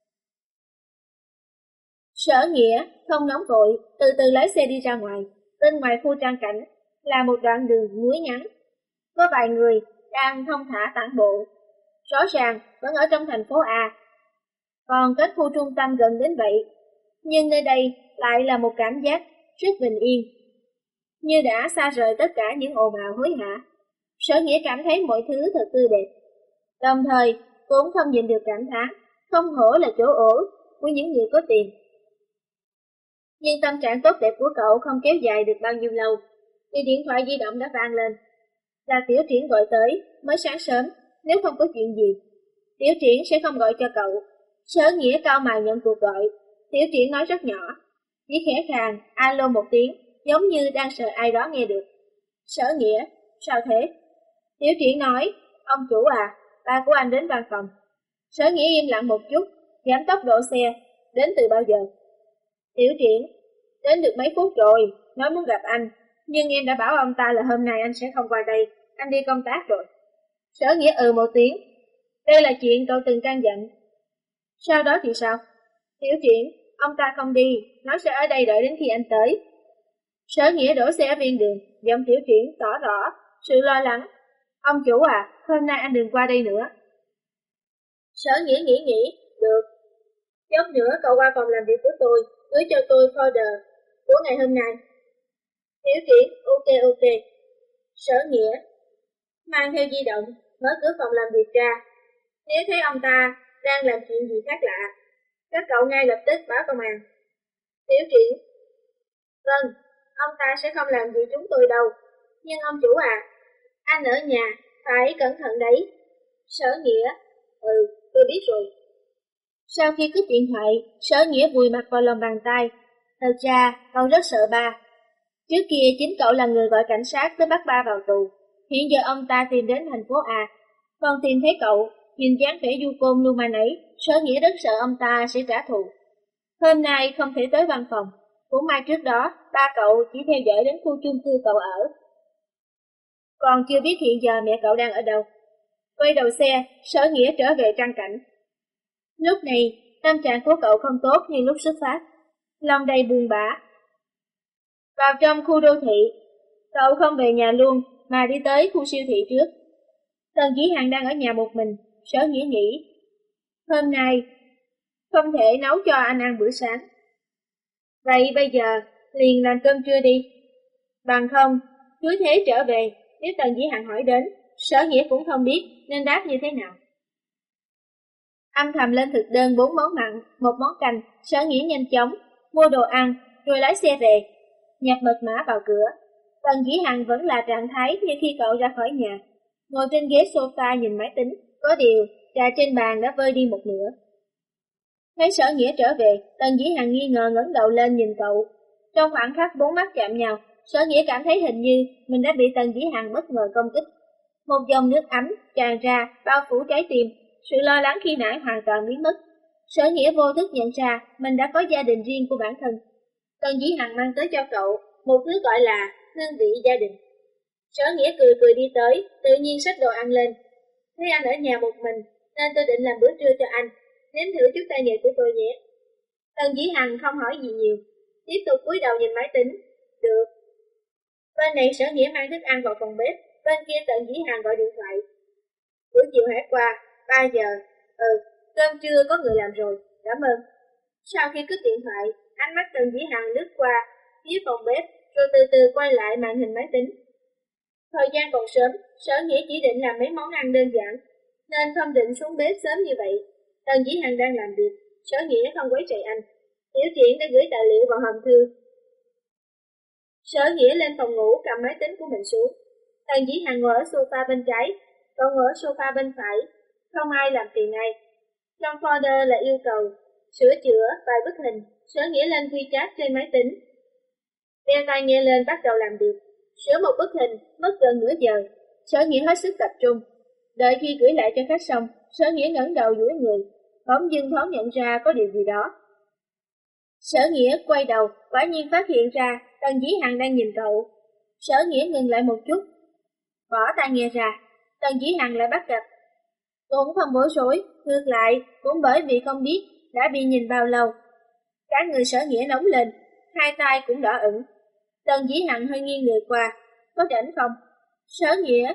Sở Nghĩa không nóng vội, từ từ lái xe đi ra ngoài. Bên ngoài khu trang cảnh là một đoạn đường núi ngắn. Có vài người đang thong thả tản bộ. Rõ ràng vẫn ở trong thành phố A, còn cách khu trung tâm gần đến vậy. Nhưng nơi đây lại là một cảm giác rất bình yên, như đã xa rời tất cả những ồn ào hối hả. Sở Nghĩa cảm thấy mọi thứ thật tươi đẹp. Đồng thời cũng không nhịn được cảm thán, không hổ là chỗ ở của những người có tiền. Nhưng tâm trạng tốt đẹp của cậu không kéo dài được bao nhiêu lâu, thì điện thoại di động đã vang lên. Là Tiểu Triển gọi tới, mới sáng sớm, nếu không có chuyện gì, Tiểu Triển sẽ không gọi cho cậu. Sở Nghĩa cau mày nhận cuộc gọi. Tiểu Triển nói rất nhỏ, chỉ khẽ khàng, alo một tiếng, giống như đang sợ ai đó nghe được. Sở Nghĩa, sao thế? Tiểu Triển nói, ông chủ à, ba của anh đến văn phòng. Sở Nghĩa im lặng một chút, giảm tốc độ xe, đến từ bao giờ? Tiểu Triển, đến được mấy phút rồi, nói muốn gặp anh, nhưng em đã bảo ông ta là hôm nay anh sẽ không qua đây, anh đi công tác rồi. Sở Nghĩa ừ một tiếng, đây là chuyện cậu từng căn dặn. Sau đó thì sao? Tiểu Triển, ông ta không đi, nó sẽ ở đây đợi đến khi anh tới. Sở Nghĩa đổ xe ở bên đường, giọng Tiểu Triển tỏ rõ sự lo lắng. Ông chủ à, hôm nay anh đừng qua đây nữa. Sở Nghĩa nghĩ nghĩ, được. Chút nữa cậu qua phòng làm việc của tôi, gửi cho tôi folder của ngày hôm nay. Tiểu Triển, ok ok. Sở Nghĩa mang theo di động, mở cửa phòng làm việc ra. Nếu thấy ông ta đang làm chuyện gì khác lạ, các cậu ngay lập tức báo công an. Tiểu Triển, vâng, ông ta sẽ không làm gì chúng tôi đâu. Nhưng ông chủ à, anh ở nhà, phải cẩn thận đấy. Sở Nghĩa, ừ, tôi biết rồi. Sau khi cúp điện thoại, Sở Nghĩa vùi mặt vào lòng bàn tay. Thật ra, cậu rất sợ ba. Trước kia chính cậu là người gọi cảnh sát tới bắt ba vào tù. Hiện giờ ông ta tìm đến thành phố A. Còn tìm thấy cậu, nhìn dáng vẻ du côn lưu manh ấy, Sở Nghĩa rất sợ ông ta sẽ trả thù. Hôm nay không thể tới văn phòng. Cũng may trước đó, ba cậu chỉ theo dõi đến khu chung cư cậu ở. Còn chưa biết hiện giờ mẹ cậu đang ở đâu. Quay đầu xe, Sở Nghĩa trở về trang cảnh. Lúc này, tâm trạng của cậu không tốt như lúc xuất phát. Lòng đầy buồn bã. Vào trong khu đô thị, cậu không về nhà luôn mà đi tới khu siêu thị trước. Tần Dĩ Hằng đang ở nhà một mình, Sở Nghĩa nghĩ. Hôm nay, không thể nấu cho anh ăn bữa sáng. Vậy bây giờ, liền làm cơm trưa đi. Bằng không, cứ thế trở về, nếu Tần Dĩ Hằng hỏi đến, Sở Nghĩa cũng không biết nên đáp như thế nào. Âm thầm lên thực đơn bốn món mặn, một món canh, Sở Nghĩa nhanh chóng mua đồ ăn, rồi lái xe về, nhập mật mã vào cửa. Tần Dĩ Hằng vẫn là trạng thái như khi cậu ra khỏi nhà, ngồi trên ghế sofa nhìn máy tính, có điều trà trên bàn đã vơi đi một nửa. Thấy Sở Nghĩa trở về, Tần Dĩ Hằng nghi ngờ ngẩng đầu lên nhìn cậu. Trong khoảng khắc bốn mắt chạm nhau, Sở Nghĩa cảm thấy hình như mình đã bị Tần Dĩ Hằng bất ngờ công kích. Một dòng nước ấm tràn ra bao phủ trái tim, sự lo lắng khi nãy hoàn toàn biến mất. Sở Nghĩa vô thức nhận ra mình đã có gia đình riêng của bản thân. Tần Dĩ Hằng mang tới cho cậu một thứ gọi là hương vị gia đình. Sở Nghĩa cười cười đi tới, tự nhiên xách đồ ăn lên. Thấy anh ở nhà một mình, nên tôi định làm bữa trưa cho anh. Nếm thử chút tay nghề của tôi nhé. Tần Dĩ Hằng không hỏi gì nhiều, tiếp tục cúi đầu nhìn máy tính. Được. Bên này Sở Nghĩa mang thức ăn vào phòng bếp, bên kia Tần Dĩ Hằng gọi điện thoại. Buổi chiều hãy qua, ba giờ. Ừ, cơm trưa có người làm rồi, cảm ơn. Sau khi cúp điện thoại, ánh mắt Tần Dĩ Hằng lướt qua phía phòng bếp, rồi từ từ quay lại màn hình máy tính. Thời gian còn sớm, Sở Nghĩa chỉ định làm mấy món ăn đơn giản, nên không định xuống bếp sớm như vậy. Tần Dĩ Hằng đang làm việc, Sở Nghĩa không quấy rầy anh. Tiểu Triển đã gửi tài liệu vào hòm thư. Sở Nghĩa lên phòng ngủ cầm máy tính của mình xuống. Tần Dĩ Hằng ngồi ở sofa bên trái, cậu ngồi ở sofa bên phải, không ai làm phiền ai. Trong folder là yêu cầu sửa chữa vài bức hình. Sở Nghĩa lên WeChat trên máy tính, đeo tai nghe lên bắt đầu làm việc. Sửa một bức hình mất gần nửa giờ. Sở Nghĩa hết sức tập trung. Đợi khi gửi lại cho khách xong, Sở Nghĩa ngẩng đầu duỗi người, bỗng dưng thoáng nhận ra có điều gì đó. Sở Nghĩa quay đầu, quả nhiên phát hiện ra Tần Dĩ Hằng đang nhìn cậu. Sở Nghĩa ngừng lại một chút, bỏ tai nghe ra. Tần Dĩ Hằng lại bắt gặp. Cũng không bối rối, ngược lại cũng bởi vì không biết đã bị nhìn bao lâu. Cả người Sở Nghĩa nóng lên, hai tay cũng đỏ ửng. Tần Dĩ Hằng hơi nghiêng người qua. Có rảnh không? Sở Nghĩa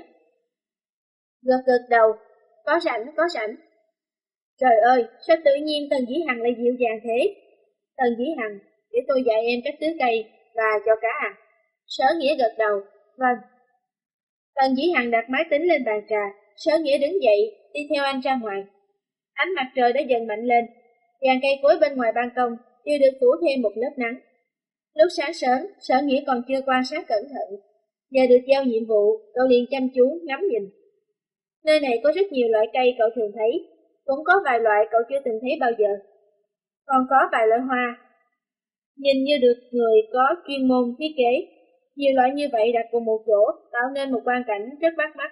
gật gật đầu. Có rảnh, có rảnh. Trời ơi, sao tự nhiên Tần Dĩ Hằng lại dịu dàng thế? Tần Dĩ Hằng, để tôi dạy em cách tưới cây và cho cá ăn. Sở Nghĩa gật đầu. Vâng. Tần Dĩ Hằng đặt máy tính lên bàn trà. Sở Nghĩa đứng dậy, đi theo anh ra ngoài. Ánh mặt trời đã dần mạnh lên. Dàn cây cối bên ngoài ban công đều được phủ thêm một lớp nắng. Lúc sáng sớm, Sở Nghĩa còn chưa quan sát cẩn thận. Giờ được giao nhiệm vụ, cậu liền chăm chú ngắm nhìn. Nơi này có rất nhiều loại cây cậu thường thấy, cũng có vài loại cậu chưa từng thấy bao giờ. Còn có vài loại hoa, nhìn như được người có chuyên môn thiết kế. Nhiều loại như vậy đặt cùng một chỗ, tạo nên một quang cảnh rất bắt mắt.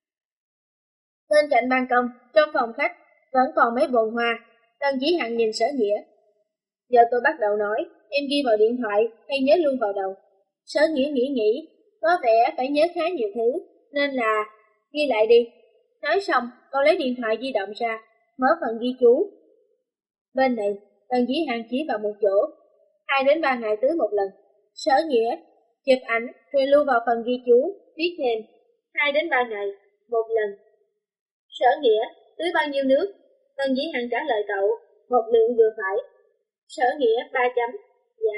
Bên cạnh ban công, trong phòng khách, vẫn còn mấy bồn hoa. Tần Dĩ Hằng nhìn Sở Nghĩa. Giờ tôi bắt đầu nói, em ghi vào điện thoại hay nhớ luôn vào đầu? Sở Nghĩa nghĩ nghĩ, có vẻ phải nhớ khá nhiều thứ, nên là ghi lại đi. Nói xong, cậu lấy điện thoại di động ra, mở phần ghi chú. Bên này, Tần Dĩ Hằng chỉ vào một chỗ, hai đến ba ngày tưới một lần. Sở Nghĩa chụp ảnh rồi lưu vào phần ghi chú, viết thêm hai đến ba ngày một lần. Sở Nghĩa, tưới bao nhiêu nước? Tần Dĩ Hằng trả lời cậu, một lượng vừa phải. Sở Nghĩa ba chấm. Dạ.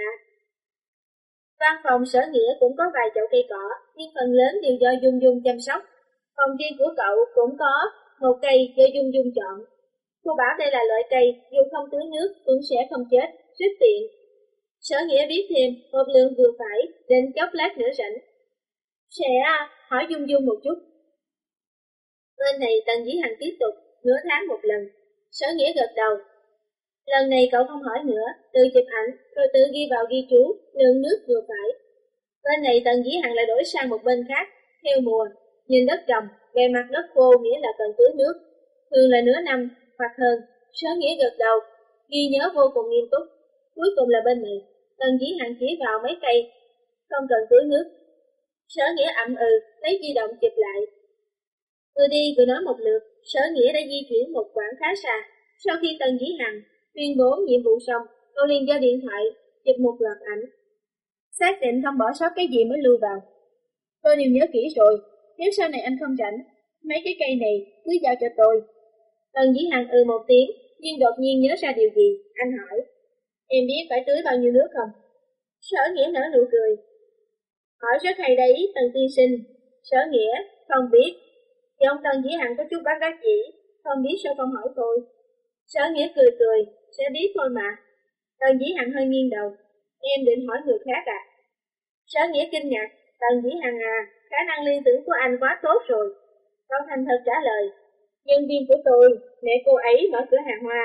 Văn phòng Sở Nghĩa cũng có vài chậu cây cỏ, nhưng phần lớn đều do Dung Dung chăm sóc. Phòng riêng của cậu cũng có một cây do Dung Dung chọn. Cô bảo đây là loại cây dù không tưới nước cũng sẽ không chết, rất tiện. Sở Nghĩa viết thêm một lượng vừa phải, định chốc lát nữa rảnh sẽ hỏi Dung Dung một chút. Bên này Tần Dĩ Hằng tiếp tục, nửa tháng một lần. Sở Nghĩa gật đầu. Lần này cậu không hỏi nữa, tự chụp ảnh, rồi tự ghi vào ghi chú, lượng nước vừa phải. Bên này Tần Dĩ Hằng lại đổi sang một bên khác, theo mùa, nhìn đất trồng, bề mặt đất khô nghĩa là cần tưới nước, thường là nửa năm hoặc hơn. Sở Nghĩa gật đầu, ghi nhớ vô cùng nghiêm túc. Cuối cùng là bên này, Tần Dĩ Hằng chỉ vào mấy cây, không cần tưới nước. Sở Nghĩa ậm ừ, lấy di động chụp lại. Vừa đi vừa nói một lượt, Sở Nghĩa đã di chuyển một quãng khá xa. Sau khi Tần Dĩ Hằng tuyên bố nhiệm vụ xong, cậu liền giơ điện thoại chụp một loạt ảnh, xác định không bỏ sót cái gì mới lưu vào. Tôi đều nhớ kỹ rồi, nếu sau này anh không rảnh, mấy cái cây này cứ giao cho tôi. Tần Dĩ Hằng ừ một tiếng, nhưng đột nhiên nhớ ra điều gì, anh hỏi, em biết phải tưới bao nhiêu nước không? Sở Nghĩa nở nụ cười. Hỏi rất hay đấy, Tần tiên sinh. Sở Nghĩa, không biết. Giọng Tần Dĩ Hằng có chút bác đắc dĩ, không biết sao không hỏi tôi. Sở Nghĩa cười cười, sẽ biết thôi mà. Tần Dĩ Hằng hơi nghiêng đầu, em định hỏi người khác à? Sở Nghĩa kinh ngạc, Tần Dĩ Hằng à, khả năng liên tưởng của anh quá tốt rồi. Cậu thành thật trả lời, nhân viên của tôi, mẹ cô ấy mở cửa hàng hoa.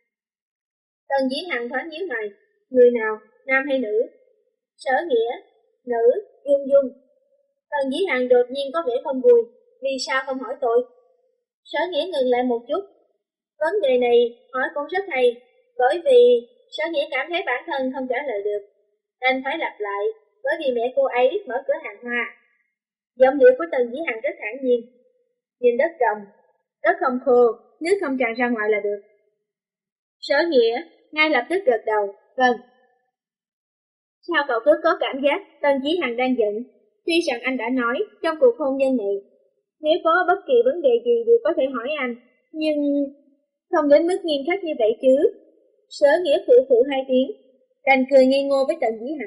Tần Dĩ Hằng thoáng nhíu mày, người nào, nam hay nữ? Sở Nghĩa, nữ, Dung Dung. Tần Dĩ Hằng đột nhiên có vẻ không vui, vì sao không hỏi tôi? Sở Nghĩa ngừng lại một chút. Vấn đề này hỏi cũng rất hay, bởi vì Sở Nghĩa cảm thấy bản thân không trả lời được. Anh phải lặp lại, bởi vì mẹ cô ấy mở cửa hàng hoa. Giọng điệu của Tần Dĩ Hằng rất thản nhiên. Nhìn đất trồng, đất không khô, nước không tràn ra ngoài là được. Sở Nghĩa ngay lập tức gật đầu, vâng. Sao cậu cứ có cảm giác Tần Dĩ Hằng đang giận? Tuy rằng anh đã nói trong cuộc hôn nhân này, nếu có bất kỳ vấn đề gì đều có thể hỏi anh, nhưng không đến mức nghiêm khắc như vậy chứ. Sở Nghĩa phụ phụ hai tiếng, đành cười ngây ngô với Tần Dĩ Hằng.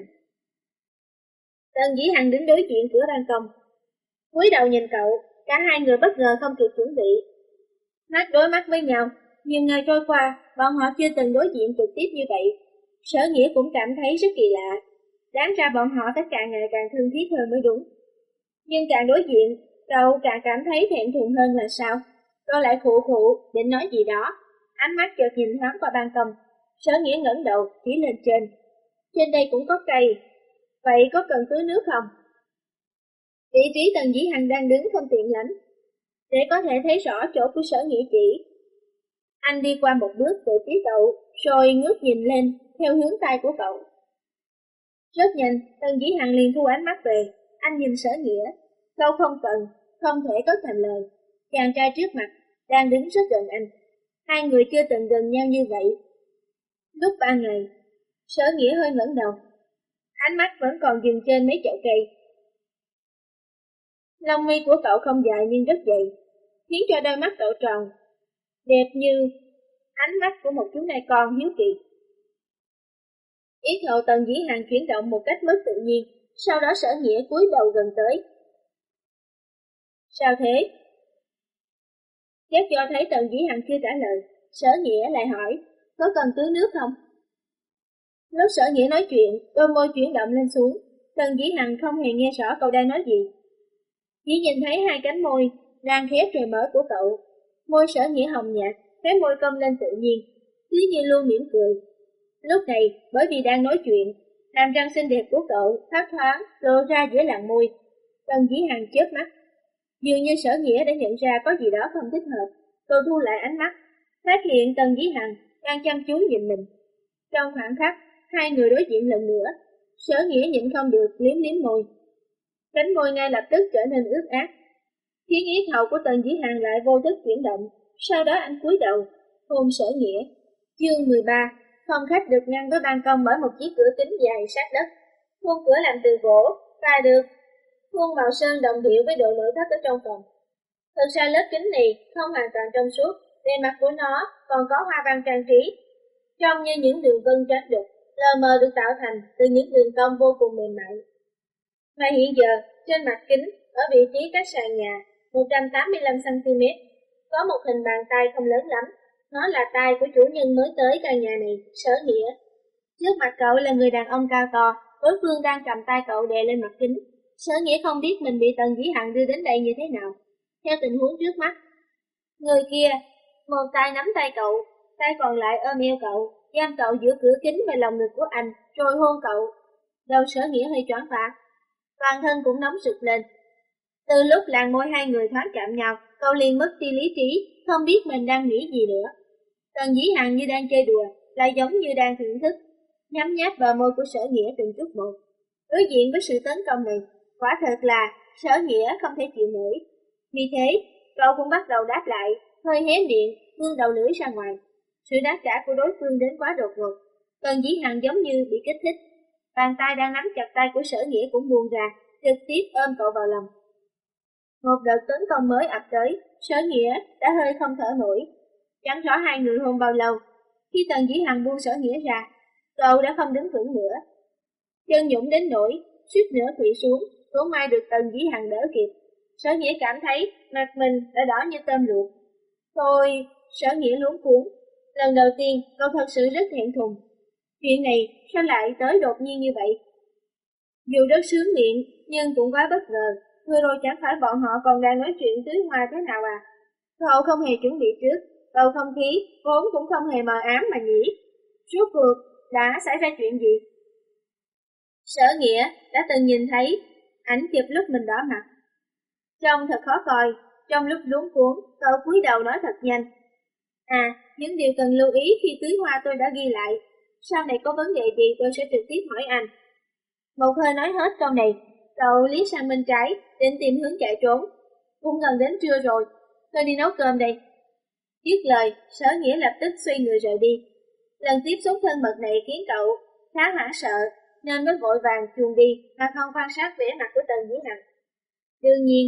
Tần Dĩ Hằng đứng đối diện cửa ban công, cúi đầu nhìn cậu, cả hai người bất ngờ không kịp chuẩn bị. Mắt đối mắt với nhau, nhiều ngày trôi qua, bọn họ chưa từng đối diện trực tiếp như vậy. Sở Nghĩa cũng cảm thấy rất kỳ lạ, đáng ra bọn họ phải càng ngày càng thân thiết hơn mới đúng. Nhưng càng đối diện, cậu càng cảm thấy thẹn thùng hơn là sao? Cậu lại khụ khụ, định nói gì đó, ánh mắt chợt nhìn thoáng qua ban công. Sở Nghĩa ngẩng đầu, chỉ lên trên. Trên đây cũng có cây, vậy có cần tưới nước không? Vị trí Tần Dĩ Hằng đang đứng không tiện lắm, để có thể thấy rõ chỗ của Sở Nghĩa chỉ. Anh đi qua một bước về phía cậu, rồi ngước nhìn lên theo hướng tay của cậu. Rất nhanh, Tần Dĩ Hằng liền thu ánh mắt về. Anh nhìn Sở Nghĩa, câu không cần, không thể có thành lời. Chàng trai trước mặt đang đứng rất gần anh, hai người chưa từng gần nhau như vậy. Lúc ba ngày, Sở Nghĩa hơi ngẩng đầu, ánh mắt vẫn còn dừng trên mấy chậu cây. Lông mi của cậu không dài nhưng rất dày, khiến cho đôi mắt cậu tròn, đẹp như ánh mắt của một chú nai con hiếu kỳ. Yết hầu Tần Dĩ Hằng chuyển động một cách mất tự nhiên, sau đó Sở Nghĩa cúi đầu gần tới. Sao thế? Chắc cho thấy Tần Dĩ Hằng chưa trả lời, Sở Nghĩa lại hỏi, có cần tưới nước không? Lúc Sở Nghĩa nói chuyện, đôi môi chuyển động lên xuống, Tần Dĩ Hằng không hề nghe rõ cậu đang nói gì. Chỉ nhìn thấy hai cánh môi đang khép rồi mở của cậu. Môi Sở Nghĩa hồng nhạt, khóe môi cong lên tự nhiên, cứ như luôn mỉm cười. Lúc này, bởi vì đang nói chuyện, hàm răng xinh đẹp của cậu thấp thoáng lộ ra giữa làn môi. Tần Dĩ Hằng chớp mắt, dường như Sở Nghĩa đã nhận ra có gì đó không thích hợp. Cậu thu lại ánh mắt, phát hiện Tần Dĩ Hằng đang chăm chú nhìn mình. Trong khoảng khắc, hai người đối diện lần nữa, Sở Nghĩa nhịn không được liếm liếm môi. Cánh môi ngay lập tức trở nên ướt át, khiến yết hầu của Tần Dĩ Hằng lại vô thức chuyển động. Sau đó anh cúi đầu hôn Sở Nghĩa. Chương mười ba. Phòng khách được ngăn với ban công bởi một chiếc cửa kính dài sát đất. Khuôn cửa làm từ gỗ, và được khuôn màu sơn đồng điệu với độ nội thất ở trong phòng. Thật ra lớp kính này không hoàn toàn trong suốt, bề mặt của nó còn có hoa văn trang trí, trông như những đường vân trắng đục, lờ mờ được tạo thành từ những đường cong vô cùng mềm mại. Mà hiện giờ, trên mặt kính, ở vị trí cách sàn nhà một trăm tám mươi lăm xăng ti mét, có một hình bàn tay không lớn lắm. Nó là tay của chủ nhân mới tới căn nhà này, Sở Nghĩa. Trước mặt cậu là người đàn ông cao to, đối phương đang cầm tay cậu đè lên mặt kính. Sở Nghĩa không biết mình bị Tần Dĩ Hằng đưa đến đây như thế nào. Theo tình huống trước mắt, người kia, một tay nắm tay cậu, tay còn lại ôm eo cậu, giam cậu giữa cửa kính và lòng ngực của anh, rồi hôn cậu. Đầu Sở Nghĩa hơi choáng váng, toàn thân cũng nóng rực lên. Từ lúc làn môi hai người thoáng chạm nhau, cậu liền mất đi lý trí, không biết mình đang nghĩ gì nữa. Tần Dĩ Hằng như đang chơi đùa, lại giống như đang thưởng thức, nhắm nháp vào môi của Sở Nghĩa từng chút một. Đối diện với sự tấn công này, quả thật là Sở Nghĩa không thể chịu nổi. Vì thế, cậu cũng bắt đầu đáp lại, hơi hé miệng, vươn đầu lưỡi ra ngoài. Sự đáp trả của đối phương đến quá đột ngột. Tần Dĩ Hằng giống như bị kích thích. Bàn tay đang nắm chặt tay của Sở Nghĩa cũng buông ra, trực tiếp ôm cậu vào lòng. Một đợt tấn công mới ập tới, Sở Nghĩa đã hơi không thở nổi. Chẳng rõ hai người hôn bao lâu. Khi Tần Dĩ Hằng buông Sở Nghĩa ra, cậu đã không đứng vững nữa. Chân nhũng đến nỗi, suýt nữa quỵ xuống, cũng may được Tần Dĩ Hằng đỡ kịp. Sở Nghĩa cảm thấy mặt mình đã đỏ như tôm luộc. Thôi, Sở Nghĩa luống cuống. Lần đầu tiên, cậu thật sự rất thẹn thùng. Chuyện này sao lại tới đột nhiên như vậy? Dù rất sướng miệng, nhưng cũng quá bất ngờ. Vừa rồi chẳng phải bọn họ còn đang nói chuyện tưới hoa thế nào à? Cậu không hề chuẩn bị trước, bầu không khí vốn cũng không hề mờ ám mà nhỉ. Rốt cuộc đã xảy ra chuyện gì? Sở Nghĩa đã từng nhìn thấy ảnh chụp lúc mình đỏ mặt. Trông thật khó coi, trong lúc luống cuống, cậu cúi đầu nói thật nhanh. À, những điều cần lưu ý khi tưới hoa tôi đã ghi lại. Sau này có vấn đề gì tôi sẽ trực tiếp hỏi anh. Một hơi nói hết câu này, cậu liếc sang bên trái, định tìm hướng chạy trốn. Cũng gần đến trưa rồi, tôi đi nấu cơm đây. Dứt lời, Sở Nghĩa lập tức xoay người rời đi. Lần tiếp xúc thân mật này khiến cậu khá hoảng sợ, nên mới vội vàng chuồn đi mà không quan sát vẻ mặt của Tần Dĩ Hằng. Đương nhiên,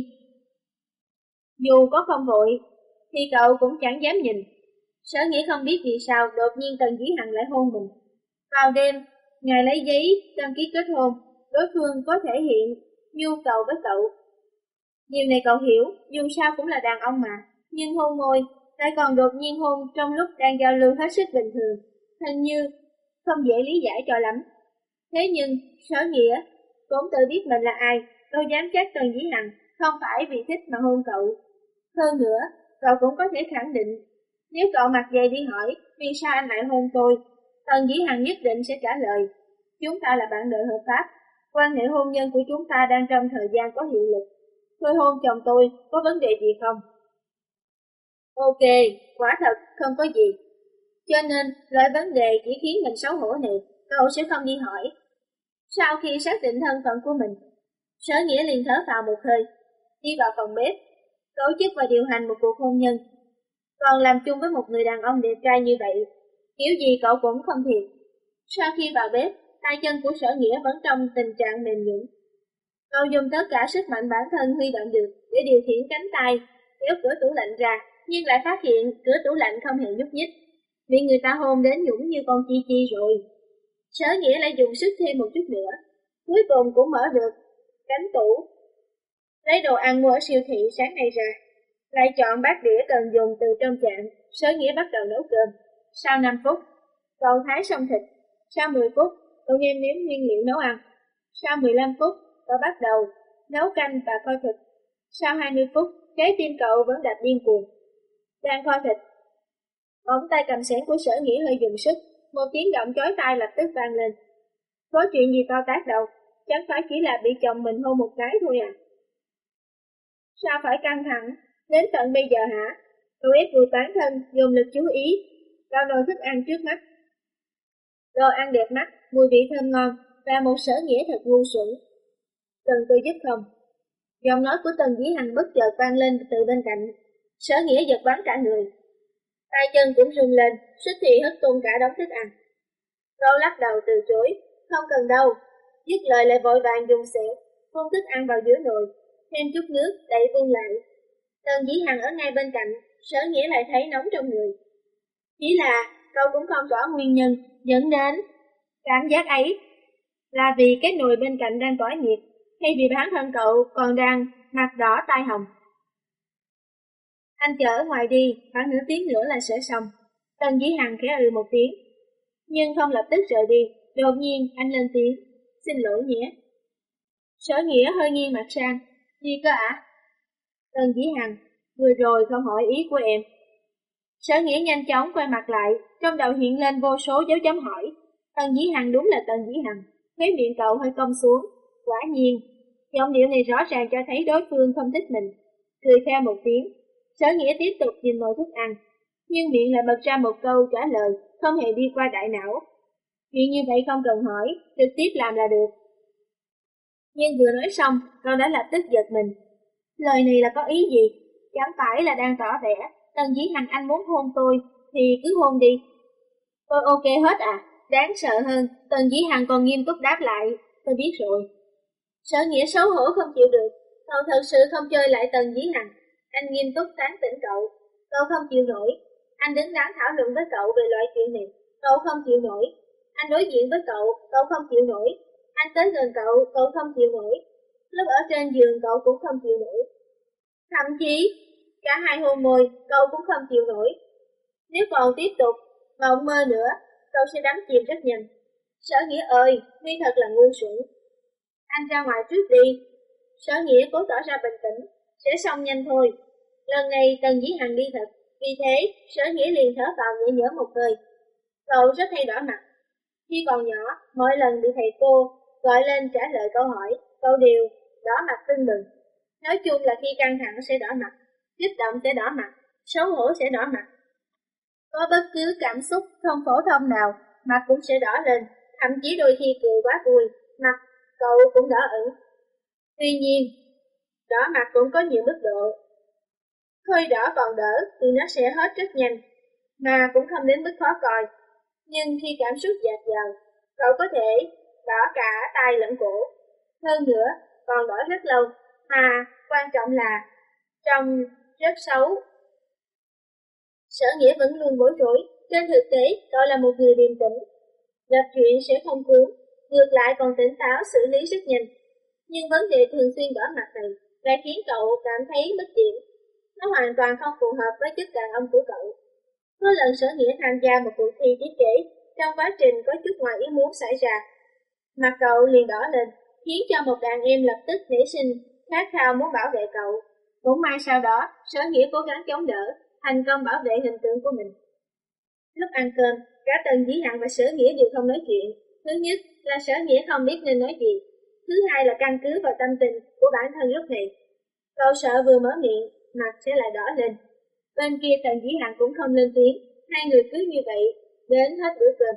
dù có không vội, thì cậu cũng chẳng dám nhìn. Sở Nghĩa không biết vì sao đột nhiên Tần Dĩ Hằng lại hôn mình. Vào đêm, ngài lấy giấy đăng ký kết hôn, đối phương có thể hiện nhu cầu với cậu. Điều này cậu hiểu, dù sao cũng là đàn ông mà, nhưng hôn môi lại còn đột nhiên hôn trong lúc đang giao lưu hết sức bình thường, hình như không dễ lý giải cho lắm. Thế nhưng, Sở Nghĩa cũng tự biết mình là ai, tôi dám chắc Tần Dĩ Hằng không phải vì thích mà hôn cậu. Hơn nữa, cậu cũng có thể khẳng định, nếu cậu mặc dày đi hỏi vì sao anh lại hôn tôi, Tần Dĩ Hằng nhất định sẽ trả lời, chúng ta là bạn đời hợp pháp, quan hệ hôn nhân của chúng ta đang trong thời gian có hiệu lực. Tôi hôn chồng tôi, có vấn đề gì không? Ok, quả thật, không có gì. Cho nên, loại vấn đề chỉ khiến mình xấu hổ này, cậu sẽ không đi hỏi. Sau khi xác định thân phận của mình, Sở Nghĩa liền thở phào một hơi, đi vào phòng bếp, tổ chức và điều hành một cuộc hôn nhân. Còn làm chung với một người đàn ông đẹp trai như vậy, kiểu gì cậu cũng không thiệt. Sau khi vào bếp, tay chân của Sở Nghĩa vẫn trong tình trạng mềm nhũn. Cậu dùng tất cả sức mạnh bản thân huy động được để điều khiển cánh tay, kéo cửa tủ lạnh ra, nhưng lại phát hiện cửa tủ lạnh không hề nhúc nhích. Bị người ta hôn đến nhũng như con chi chi rồi. Sở Nghĩa lại dùng sức thêm một chút nữa, cuối cùng cũng mở được cánh tủ, lấy đồ ăn mua ở siêu thị sáng nay ra, lại chọn bát đĩa cần dùng từ trong chạn. Sở Nghĩa bắt đầu nấu cơm. Sau năm phút, cậu thái xong thịt. Sau mười phút, cậu nêm nếm nguyên liệu nấu ăn. Sau mười lăm phút, cậu bắt đầu nấu canh và kho thịt. Sau hai mươi phút, trái tim cậu vẫn đập điên cuồng. Đang kho thịt, ống tay cầm xẻng của Sở Nghĩa hơi dùng sức, một tiếng động chói tai lập tức vang lên. Có chuyện gì to tát đâu, chẳng phải chỉ là bị chồng mình hôn một cái thôi à? Sao phải căng thẳng đến tận bây giờ hả? Cậu ép buộc bản thân dùng lực chú ý vào nồi thức ăn trước mắt. Đồ ăn đẹp mắt, mùi vị thơm ngon và một Sở Nghĩa thật ngu xuẩn. Cần tôi giúp không? Giọng nói của Tần Dĩ Hằng bất chợt vang lên từ bên cạnh. Sở Nghĩa giật bắn cả người, tay chân cũng rung lên, suýt thì hất tung cả đống thức ăn. Cậu lắc đầu từ chối, không cần đâu. Dứt lời lại vội vàng dùng xẻng phun thức ăn vào giữa nồi, thêm chút nước đậy vung lại. Tần Dĩ Hằng ở ngay bên cạnh, Sở Nghĩa lại thấy nóng trong người. Chỉ là cậu cũng không rõ nguyên nhân dẫn đến cảm giác ấy là vì cái nồi bên cạnh đang tỏa nhiệt, hay vì bản thân cậu còn đang mặt đỏ tai hồng. Anh chờ ở ngoài đi, khoảng nửa tiếng nữa là sẽ xong. Tần Dĩ Hằng khẽ ừ một tiếng, nhưng không lập tức rời đi. Đột nhiên anh lên tiếng, xin lỗi nhé. Sở Nghĩa hơi nghiêng mặt sang, gì cơ ạ? À? Tần Dĩ Hằng, vừa rồi không hỏi ý của em. Sở Nghĩa nhanh chóng quay mặt lại, trong đầu hiện lên vô số dấu chấm hỏi. Tần Dĩ Hằng đúng là Tần Dĩ Hằng, khóe miệng cậu hơi cong xuống. Quả nhiên, giọng điệu này rõ ràng cho thấy đối phương không thích mình. Cười khẽ một tiếng, Sở Nghĩa tiếp tục nhìn mồi thức ăn, nhưng miệng lại bật ra một câu trả lời không hề đi qua đại não. Chuyện như vậy không cần hỏi, trực tiếp làm là được. Nhưng vừa nói xong, cậu đã lập tức giật mình. Lời này là có ý gì? Chẳng phải là đang tỏ vẻ Tần Dĩ Hằng anh muốn hôn tôi thì cứ hôn đi. Tôi ok hết à? Đáng sợ hơn, Tần Dĩ Hằng còn nghiêm túc đáp lại. Tôi biết rồi. Sở Nghĩa xấu hổ không chịu được. Cậu thật sự không chơi lại Tần Dĩ Hằng. Anh nghiêm túc tán tỉnh cậu. Cậu không chịu nổi. Anh đứng đắn thảo luận với cậu về loại chuyện này. Cậu không chịu nổi. Anh đối diện với cậu. Cậu không chịu nổi. Anh tới gần cậu. Cậu không chịu nổi. Lúc ở trên giường cậu cũng không chịu nổi. Thậm chí cả hai hôn môi cậu cũng không chịu nổi. Nếu còn tiếp tục mộng mơ nữa, cậu sẽ đắm chìm rất nhanh. Sở Nghĩa ơi, Huy thật là ngu xuẩn. Anh ra ngoài trước đi. Sở Nghĩa cố tỏ ra bình tĩnh. Sẽ xong nhanh thôi. Lần này Tần Dĩ Hằng đi thật. Vì thế Sở Nghĩa liền thở vào nhẹ nhõm một hơi. Cậu rất hay đỏ mặt. Khi còn nhỏ, mỗi lần bị thầy cô gọi lên trả lời câu hỏi, cậu đều đỏ mặt tưng bừng. Nói chung là khi căng thẳng sẽ đỏ mặt, kích động sẽ đỏ mặt, xấu hổ sẽ đỏ mặt. Có bất cứ cảm xúc không phổ thông nào, mặt cũng sẽ đỏ lên, thậm chí đôi khi cười quá vui, mặt cậu cũng đỏ ửng. Tuy nhiên, đỏ mặt cũng có nhiều mức độ. Hơi đỏ còn đỡ thì nó sẽ hết rất nhanh, mà cũng không đến mức khó coi. Nhưng khi cảm xúc dạt dào, cậu có thể đỏ cả tay lẫn cổ. Hơn nữa, còn đỏ rất lâu, mà quan trọng là trông rất xấu. Sở Nghĩa vẫn luôn bối rối. Trên thực tế, cậu là một người điềm tĩnh, gặp chuyện sẽ không cuốn, ngược lại còn tỉnh táo xử lý rất nhanh. Nhưng vấn đề thường xuyên đỏ mặt này lại khiến cậu cảm thấy mất điểm. Nó hoàn toàn không phù hợp với chất đàn ông của cậu. Có lần Sở Nghĩa tham gia một cuộc thi thiết kế, trong quá trình có chút ngoài ý muốn xảy ra, mặt cậu liền đỏ lên, khiến cho một đàn em lập tức nảy sinh khát khao muốn bảo vệ cậu. Cũng may sau đó, Sở Nghĩa cố gắng chống đỡ, thành công bảo vệ hình tượng của mình. Lúc ăn cơm, cả Tần Dĩ Hằng và Sở Nghĩa đều không nói chuyện. Thứ nhất là Sở Nghĩa không biết nên nói gì. Thứ hai là căn cứ vào tâm tình của bản thân lúc này. Cậu sợ vừa mở miệng, mặt sẽ lại đỏ lên. Bên kia Tần Dĩ Hằng cũng không lên tiếng, hai người cứ như vậy, đến hết bữa cơm.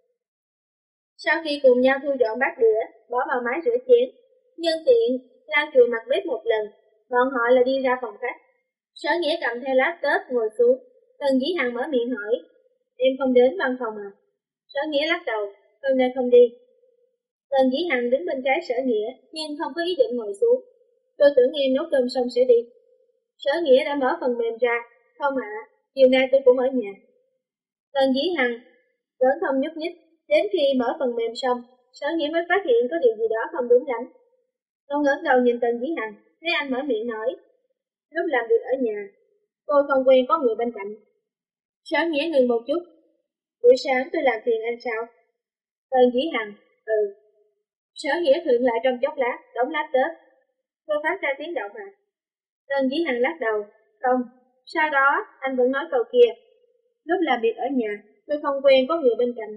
Sau khi cùng nhau thu dọn bát đĩa, bỏ vào máy rửa chén, nhân tiện lau chùi mặt bếp một lần, bọn họ là đi ra phòng khách. Sở Nghĩa cầm theo laptop ngồi xuống. Tần Dĩ Hằng mở miệng hỏi, em không đến văn phòng à? Sở Nghĩa lắc đầu, hôm nay không đi. Tần Dĩ Hằng đứng bên trái Sở Nghĩa, nhưng không có ý định ngồi xuống. Tôi tưởng em nấu cơm xong sẽ đi. Sở Nghĩa đã mở phần mềm ra, không ạ, à, chiều nay tôi cũng ở nhà. Tần Dĩ Hằng vẫn không nhúc nhích, đến khi mở phần mềm xong, Sở Nghĩa mới phát hiện có điều gì đó không đúng lắm. Tôi ngẩng đầu nhìn Tần Dĩ Hằng, thấy anh mở miệng nói, lúc làm việc ở nhà, tôi không quen có người bên cạnh. Sở Nghĩa ngừng một chút, buổi sáng tôi làm phiền anh sao? Tần Dĩ Hằng, ừ. Sở Nghĩa khựng lại trong chốc lát, đóng laptop. Tôi phát ra tiếng động à? Tần Dĩ Hằng lắc đầu, không. Sau đó, anh vẫn nói câu kia. Lúc làm việc ở nhà, tôi không quen có người bên cạnh.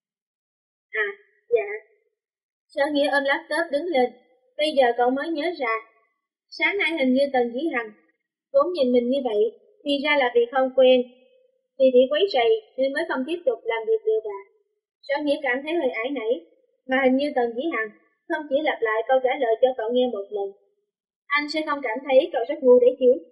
À, dạ. Sở Nghĩa ôm laptop đứng lên. Bây giờ cậu mới nhớ ra. Sáng nay hình như Tần Dĩ Hằng vốn nhìn mình như vậy, thì ra là vì không quen. Vì bị quấy rầy nên mới không tiếp tục làm việc được à. Sở Nghĩa cảm thấy hơi ái nảy, mà hình như Tần Dĩ Hằng không chỉ lặp lại câu trả lời cho cậu nghe một lần. Anh sẽ không cảm thấy cậu rất ngu đấy chứ?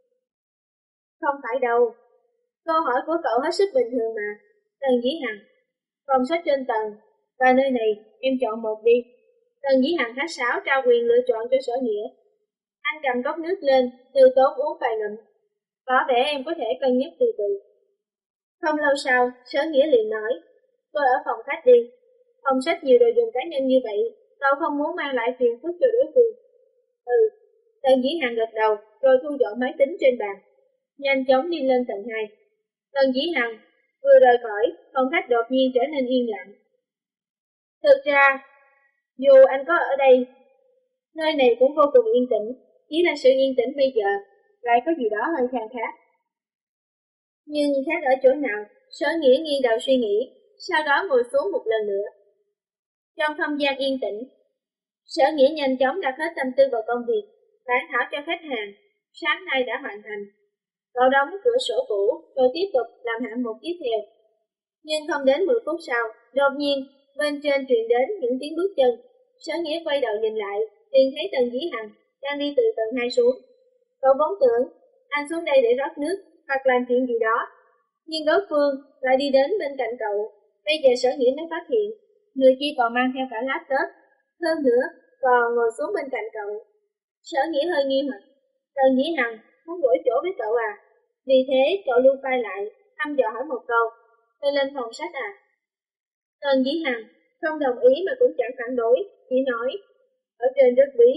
Không phải đâu. Câu hỏi của cậu hết sức bình thường mà. Tần Dĩ Hằng, phòng sách trên tầng, và nơi này, em chọn một đi. Tần Dĩ Hằng khách sáo trao quyền lựa chọn cho Sở Nghĩa. Anh cầm cốc nước lên, từ tốn uống vài ngụm. Có vẻ em có thể cân nhắc từ từ. Không lâu sau, Sở Nghĩa liền nói, tôi ở phòng khách đi. Phòng sách nhiều đồ dùng cá nhân như vậy, cậu không muốn mang lại phiền phức cho đối phương. Ừ. Tần Dĩ Hằng gật đầu, rồi thu dọn máy tính trên bàn, nhanh chóng đi lên tầng hai. Tần Dĩ Hằng vừa rời khỏi, phòng khách đột nhiên trở nên yên lặng. Thực ra, dù anh có ở đây, nơi này cũng vô cùng yên tĩnh, chỉ là sự yên tĩnh bây giờ lại có gì đó hơi khang khác. Nhưng khác ở chỗ nào, Sở Nghĩa nghiêng đầu suy nghĩ, sau đó ngồi xuống một lần nữa. Trong không gian yên tĩnh, Sở Nghĩa nhanh chóng đặt hết tâm tư vào công việc, bản thảo cho khách hàng, sáng nay đã hoàn thành. Cậu đóng cửa sổ cũ, rồi tiếp tục làm hạng mục tiếp theo. Nhưng không đến mười phút sau, đột nhiên, bên trên truyền đến những tiếng bước chân. Sở Nghĩa quay đầu nhìn lại, liền thấy Tần Dĩ Hằng đang đi từ tầng hai xuống. Cậu vốn tưởng anh xuống đây để rót nước hoặc làm chuyện gì đó, nhưng đối phương lại đi đến bên cạnh cậu. Bây giờ Sở Nghĩa mới phát hiện, người kia còn mang theo cả laptop, hơn nữa còn ngồi xuống bên cạnh cậu. Sở Nghĩa hơi nghi hoặc, Tần Dĩ Hằng muốn đổi chỗ với cậu à? Vì thế cậu lưu vai lại, thăm dò hỏi một câu, tôi lên phòng sách à? Tần Dĩ Hằng không đồng ý mà cũng chẳng phản đối, chỉ nói, ở trên rất bí.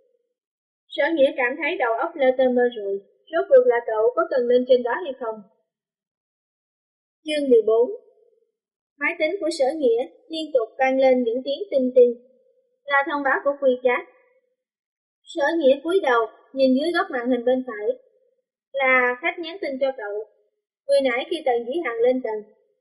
Sở Nghĩa cảm thấy đầu óc lơ tơ mơ rồi, rốt cuộc là cậu có cần lên trên đó hay không? Chương mười bốn. Máy tính của Sở Nghĩa liên tục vang lên những tiếng tinh tinh, là thông báo của WeChat. Sở Nghĩa cúi đầu nhìn dưới góc màn hình bên phải, là khách nhắn tin cho cậu. Vừa nãy khi Tần Dĩ Hằng lên tầng,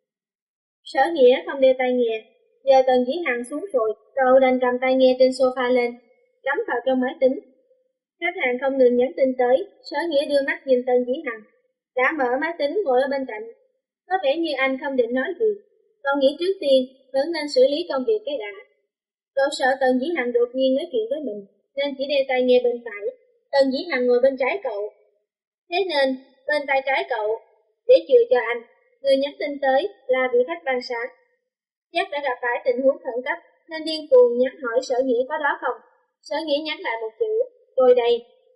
Sở Nghĩa không đeo tai nghe, giờ Tần Dĩ Hằng xuống rồi, cậu đành cầm tai nghe trên sofa lên, cắm vào trong máy tính. Khách hàng không ngừng nhắn tin tới, Sở Nghĩa đưa mắt nhìn Tần Dĩ Hằng, đã mở máy tính ngồi ở bên cạnh. Có vẻ như anh không định nói gì, cậu nghĩ trước tiên vẫn nên xử lý công việc cái đã. Cậu sợ Tần Dĩ Hằng đột nhiên nói chuyện với mình, nên chỉ đeo tai nghe bên phải. Tần Dĩ Hằng ngồi bên trái cậu, thế nên bên tay trái cậu, để chừa cho anh, người nhắn tin tới là vị khách ban sáng. Chắc đã gặp phải tình huống khẩn cấp nên điên cuồng nhắn hỏi Sở Nghĩa có đó không. Sở Nghĩa nhắn lại một chữ, tôi đây.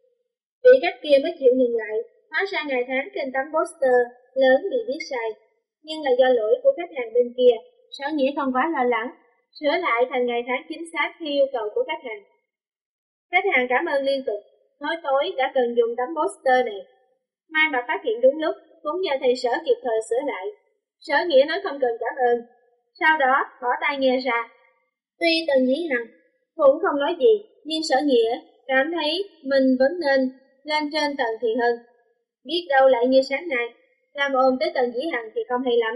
Vị khách kia mới chịu ngừng lại, hóa ra ngày tháng trên tấm poster lớn bị viết sai, nhưng là do lỗi của khách hàng bên kia. Sở Nghĩa không quá lo lắng, sửa lại thành ngày tháng chính xác theo yêu cầu của khách hàng. Khách hàng cảm ơn liên tục, nói tối đã cần dùng tấm poster này. Mai mà phát hiện đúng lúc, cũng nhờ thầy Sở kịp thời sửa lại. Sở Nghĩa nói không cần cảm ơn, sau đó bỏ tai nghe ra. Tuy Tần Dĩ Hằng cũng không nói gì, nhưng Sở Nghĩa cảm thấy mình vẫn nên lên trên tầng thì hơn. Biết đâu lại như sáng nay, làm ồn tới Tần Dĩ Hằng thì không hay lắm.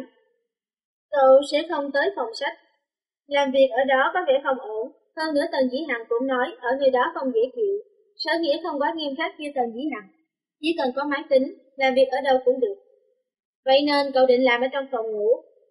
Cậu sẽ không tới phòng sách. Làm việc ở đó có vẻ không ổn, hơn nữa Tần Dĩ Hằng cũng nói ở nơi đó không dễ chịu. Sở Nghĩa không quá nghiêm khắc như Tần Dĩ Hằng, chỉ cần có máy tính, làm việc ở đâu cũng được. Vậy nên cậu định làm ở trong phòng ngủ.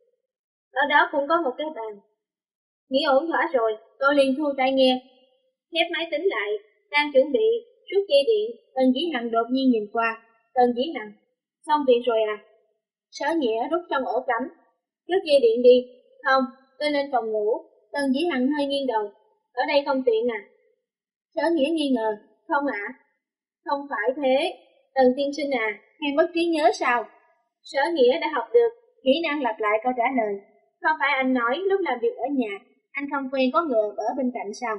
Ở đó cũng có một cái bàn. Nghĩ ổn thỏa rồi, cậu liền thu tai nghe, khép máy tính lại, đang chuẩn bị rút dây điện. Tần Dĩ Hằng đột nhiên nhìn qua. Tần Dĩ Hằng, xong việc rồi à? Sở Nghĩa rút trong ổ cắm, rút dây điện đi. Không, tôi lên phòng ngủ. Tần Dĩ Hằng hơi nghiêng đầu, ở đây không tiện à? Sở Nghĩa nghi ngờ, không ạ? À? Không phải thế, Tần tiên sinh à, hay mất trí nhớ sao? Sở Nghĩa đã học được kỹ năng lặp lại câu trả lời. Không phải anh nói lúc làm việc ở nhà, anh không quen có người ở bên cạnh sao?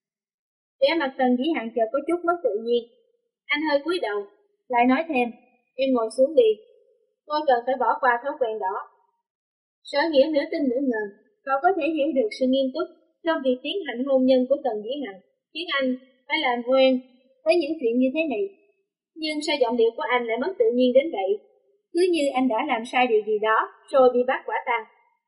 Vẻ mặt Tần Dĩ Hằng chợt có chút mất tự nhiên. Anh hơi cúi đầu, lại nói thêm, em ngồi xuống đi, tôi cần phải bỏ qua thói quen đó. Sở Nghĩa nửa tin nửa ngờ, cậu có thể hiểu được sự nghiêm túc trong việc tiến hành hôn nhân của Tần Dĩ Hằng, khiến anh phải làm quen với những chuyện như thế này. Nhưng sao giọng điệu của anh lại mất tự nhiên đến vậy? Cứ như anh đã làm sai điều gì đó, rồi bị bắt quả tang.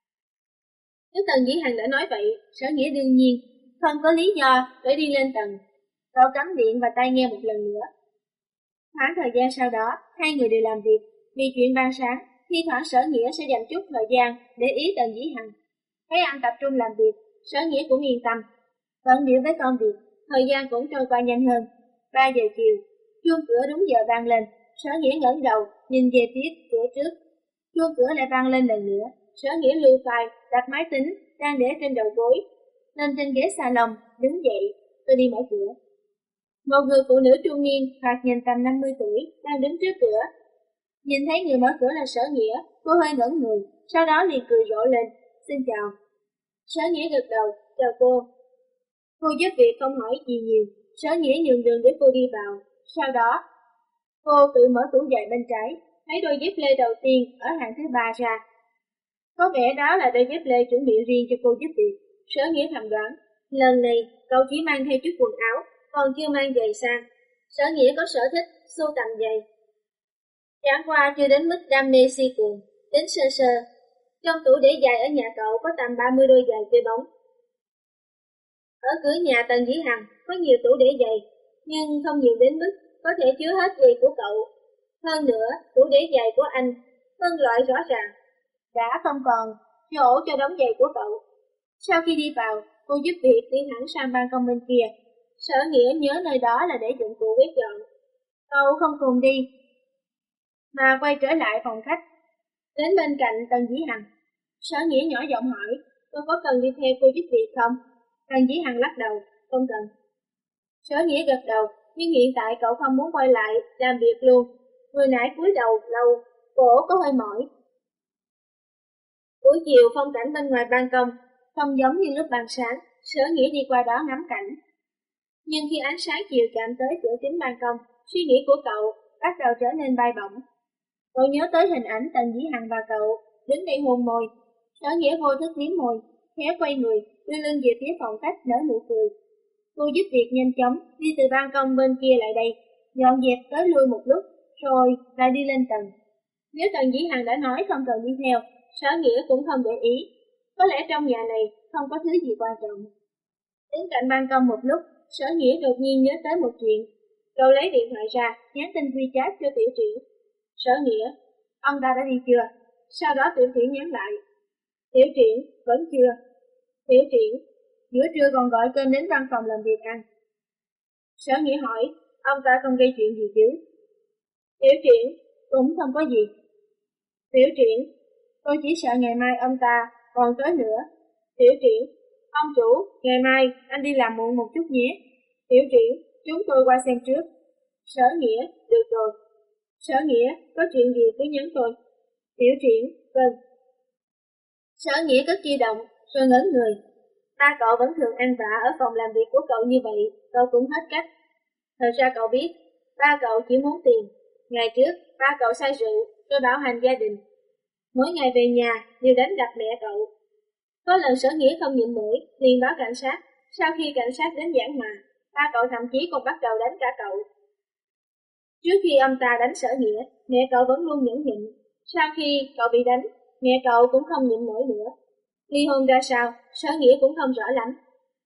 Nếu Tần Dĩ Hằng đã nói vậy, Sở Nghĩa đương nhiên không có lý do để đi lên tầng. Cậu cắm điện và tai nghe một lần nữa. Khoảng thời gian sau đó, hai người đều làm việc. Vì chuyện ban sáng, thi thoảng Sở Nghĩa sẽ dành chút thời gian để ý Tần Dĩ Hằng. Thấy anh tập trung làm việc, Sở Nghĩa cũng yên tâm. Bận bịu với công việc, thời gian cũng trôi qua nhanh hơn. Ba giờ chiều, chuông cửa đúng giờ vang lên. Sở Nghĩa ngẩng đầu, nhìn về phía cửa trước. Chuông cửa lại vang lên lần nữa. Sở Nghĩa lưu vai, đặt máy tính đang để trên đầu gối, lên trên ghế salon, đứng dậy, tôi đi mở cửa. Một người phụ nữ trung niên, hoặc nhìn tầm năm mươi tuổi, đang đứng trước cửa. Nhìn thấy người mở cửa là Sở Nghĩa, cô hơi ngẩn người, sau đó liền cười rộ lên, xin chào. Sở Nghĩa gật đầu, chào cô. Cô giúp việc không hỏi gì nhiều, Sở Nghĩa nhường đường để cô đi vào. Sau đó, cô tự mở tủ giày bên trái, thấy đôi dép lê đầu tiên ở hàng thứ ba ra. Có vẻ đó là đôi dép lê chuẩn bị riêng cho cô giúp việc. Sở Nghĩa thầm đoán, lần này cậu chỉ mang theo chút quần áo, còn chưa mang giày sang. Sở Nghĩa có sở thích sưu tầm giày. Chẳng qua chưa đến mức đam mê si cuồng, đến sơ sơ. Trong tủ để giày ở nhà cậu có tầm ba mươi đôi giày chơi bóng. Ở cửa nhà Tần Dĩ Hằng có nhiều tủ để giày, nhưng không nhiều đến mức có thể chứa hết giày của cậu. Hơn nữa, tủ để giày của anh phân loại rõ ràng, đã không còn chỗ cho đống giày của cậu. Sau khi đi vào, cô giúp việc đi thẳng sang ban công bên kia. Sở Nghĩa nhớ nơi đó là để dụng cụ quét dọn. Cậu không cùng đi, mà quay trở lại phòng khách. Đến bên cạnh Tần Dĩ Hằng, Sở Nghĩa nhỏ giọng hỏi, cô có cần đi theo cô giúp việc không? Tần Dĩ Hằng lắc đầu, không cần. Sở Nghĩa gật đầu, nhưng hiện tại cậu không muốn quay lại làm việc luôn. Người nãy cúi đầu lâu, cổ có hơi mỏi. Buổi chiều phong cảnh bên ngoài ban công không giống như lúc ban sáng. Sở Nghĩa đi qua đó ngắm cảnh. Nhưng khi ánh sáng chiều chạm tới cửa kính ban công, suy nghĩ của cậu bắt đầu trở nên bay bổng. Cậu nhớ tới hình ảnh Tần Dĩ Hằng và cậu đứng đây hôn môi. Sở Nghĩa vô thức liếm môi, khéo quay người, đưa lưng về phía phòng khách nở nụ cười. Cô giúp việc nhanh chóng đi từ ban công bên kia lại đây, dọn dẹp tới lui một lúc, rồi lại đi lên tầng. Nếu Tần Dĩ Hằng đã nói không cần đi theo, Sở Nghĩa cũng không để ý. Có lẽ trong nhà này không có thứ gì quan trọng. Đứng cạnh ban công một lúc, Sở Nghĩa đột nhiên nhớ tới một chuyện. Cậu lấy điện thoại ra, nhắn tin WeChat cho Tiểu Triển. Sở Nghĩa, ông ta đã đi chưa? Sau đó Tiểu Triển nhắn lại. Tiểu Triển, vẫn chưa. Tiểu Triển, giữa trưa còn gọi cơm đến văn phòng làm việc ăn. Sở Nghĩa hỏi, ông ta không gây chuyện gì chứ? Tiểu Triển, cũng không có gì. Tiểu Triển, tôi chỉ sợ ngày mai ông ta còn tới nữa. Tiểu Triển, ông chủ, ngày mai anh đi làm muộn một chút nhé. Tiểu Triển, chúng tôi qua xem trước. Sở Nghĩa, được rồi. Sở Nghĩa, có chuyện gì cứ nhắn tôi. Tiểu Triển, vâng. Sở Nghĩa cất di động, rồi ngẩn người. Ba cậu vẫn thường ăn vạ ở phòng làm việc của cậu như vậy, cậu cũng hết cách. Thật ra cậu biết, ba cậu chỉ muốn tiền. Ngày trước, ba cậu say rượu, rồi bạo hành gia đình. Mỗi ngày về nhà, đều đánh đập mẹ cậu. Có lần Sở Nghĩa không nhịn nổi, liền báo cảnh sát. Sau khi cảnh sát đến giảng hòa, ba cậu thậm chí còn bắt đầu đánh cả cậu. Trước khi ông ta đánh Sở Nghĩa, mẹ cậu vẫn luôn nhẫn nhịn. Sau khi cậu bị đánh, mẹ cậu cũng không nhịn nổi nữa. Ly hôn ra sao, Sở Nghĩa cũng không rõ lắm.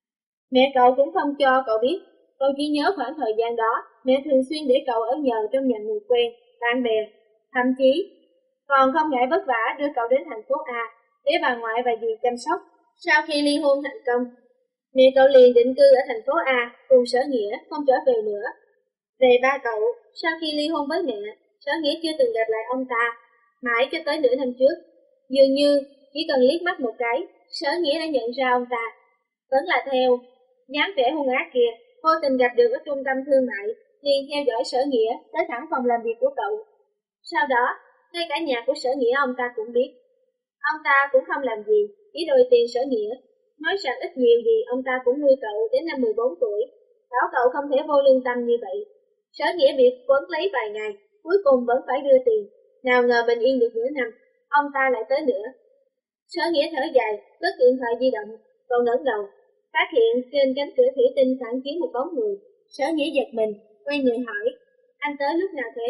Mẹ cậu cũng không cho cậu biết. Cậu chỉ nhớ khoảng thời gian đó, mẹ thường xuyên để cậu ở nhờ trong nhà người quen, bạn bè. Thậm chí, còn không ngại vất vả đưa cậu đến thành phố A để bà ngoại và dì chăm sóc. Sau khi ly hôn thành công, mẹ cậu liền định cư ở thành phố A cùng Sở Nghĩa, không trở về nữa. Về ba cậu, sau khi ly hôn với mẹ, Sở Nghĩa chưa từng gặp lại ông ta, mãi cho tới nửa năm trước. Dường như chỉ cần liếc mắt một cái, Sở Nghĩa đã nhận ra ông ta. Vẫn là theo dáng vẻ hung ác kia, vô tình gặp được ở trung tâm thương mại, liền theo dõi Sở Nghĩa tới thẳng phòng làm việc của cậu. Sau đó, ngay cả nhà của Sở Nghĩa ông ta cũng biết. Ông ta cũng không làm gì, chỉ đòi tiền Sở Nghĩa, nói rằng ít nhiều gì ông ta cũng nuôi cậu đến năm mười bốn tuổi, bảo cậu không thể vô lương tâm như vậy. Sở Nghĩa bị quấn lấy vài ngày, cuối cùng vẫn phải đưa tiền. Nào ngờ bình yên được nửa năm, ông ta lại tới nữa. Sở Nghĩa thở dài, cất điện thoại di động, còn ngẩng đầu, phát hiện trên cánh cửa thủy tinh phản chiếu một bóng người. Sở Nghĩa giật mình, quay người hỏi, anh tới lúc nào thế?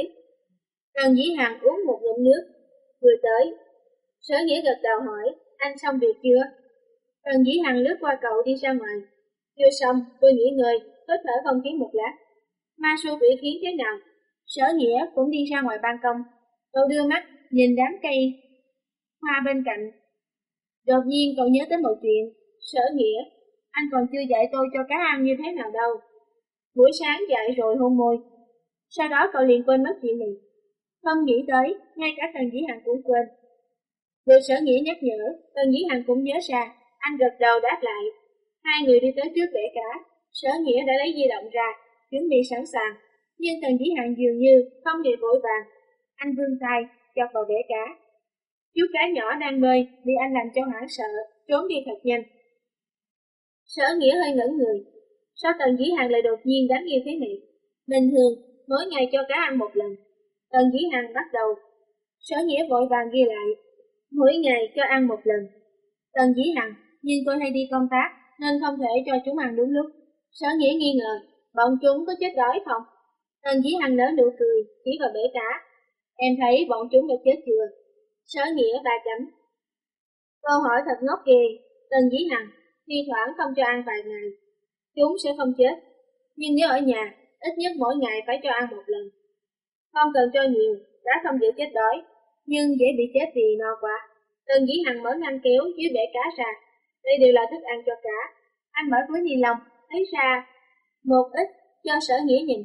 Tần Dĩ Hằng uống một ngụm nước, vừa tới. Sở Nghĩa gật đầu hỏi, anh xong việc chưa? Tần Dĩ Hằng lướt qua cậu đi ra ngoài. Chưa xong, tôi nghỉ ngơi, hít thở không khí một lát. Ma su quỷ khiến thế nào? Sở Nghĩa cũng đi ra ngoài ban công. Cậu đưa mắt nhìn đám cây hoa bên cạnh. Đột nhiên cậu nhớ tới một chuyện. Sở Nghĩa, anh còn chưa dạy tôi cho cá ăn như thế nào đâu. Buổi sáng dạy rồi hôn môi. Sau đó cậu liền quên mất chuyện này. Không nghĩ tới, ngay cả Tần Dĩ Hằng cũng quên. Được Sở Nghĩa nhắc nhở, Tần Dĩ Hằng cũng nhớ ra. Anh gật đầu đáp lại. Hai người đi tới trước bể cá. Sở Nghĩa đã lấy di động ra, chuẩn bị sẵn sàng. Nhưng Tần Dĩ Hằng dường như không hề vội vàng. Anh vươn tay, chọc vào bể cá. Chú cá nhỏ đang bơi, bị anh làm cho hoảng sợ, trốn đi thật nhanh. Sở Nghĩa hơi ngẩn người. Sao Tần Dĩ Hằng lại đột nhiên đáng yêu thế này? Bình thường, mỗi ngày cho cá ăn một lần. Tần Dĩ Hằng bắt đầu. Sở Nghĩa vội vàng ghi lại. Mỗi ngày cho ăn một lần. Tần Dĩ Hằng, nhưng tôi hay đi công tác, nên không thể cho chúng ăn đúng lúc. Sở Nghĩa nghi ngờ, bọn chúng có chết đói không? Tần Dĩ Hằng nở nụ cười, chỉ vào bể cá. Em thấy bọn chúng đã chết chưa? Sở Nghĩa ba chấm. Câu hỏi thật ngốc ghê. Tần Dĩ Hằng, thi thoảng không cho ăn vài ngày, chúng sẽ không chết. Nhưng nếu ở nhà, ít nhất mỗi ngày phải cho ăn một lần. Không cần cho nhiều, đã không dễ chết đói, nhưng dễ bị chết vì no quá. Tần Dĩ Hằng mở ngăn kéo dưới bể cá ra. Đây đều là thức ăn cho cá. Anh mở túi ni lông, lấy ra một ít cho Sở Nghĩa nhìn.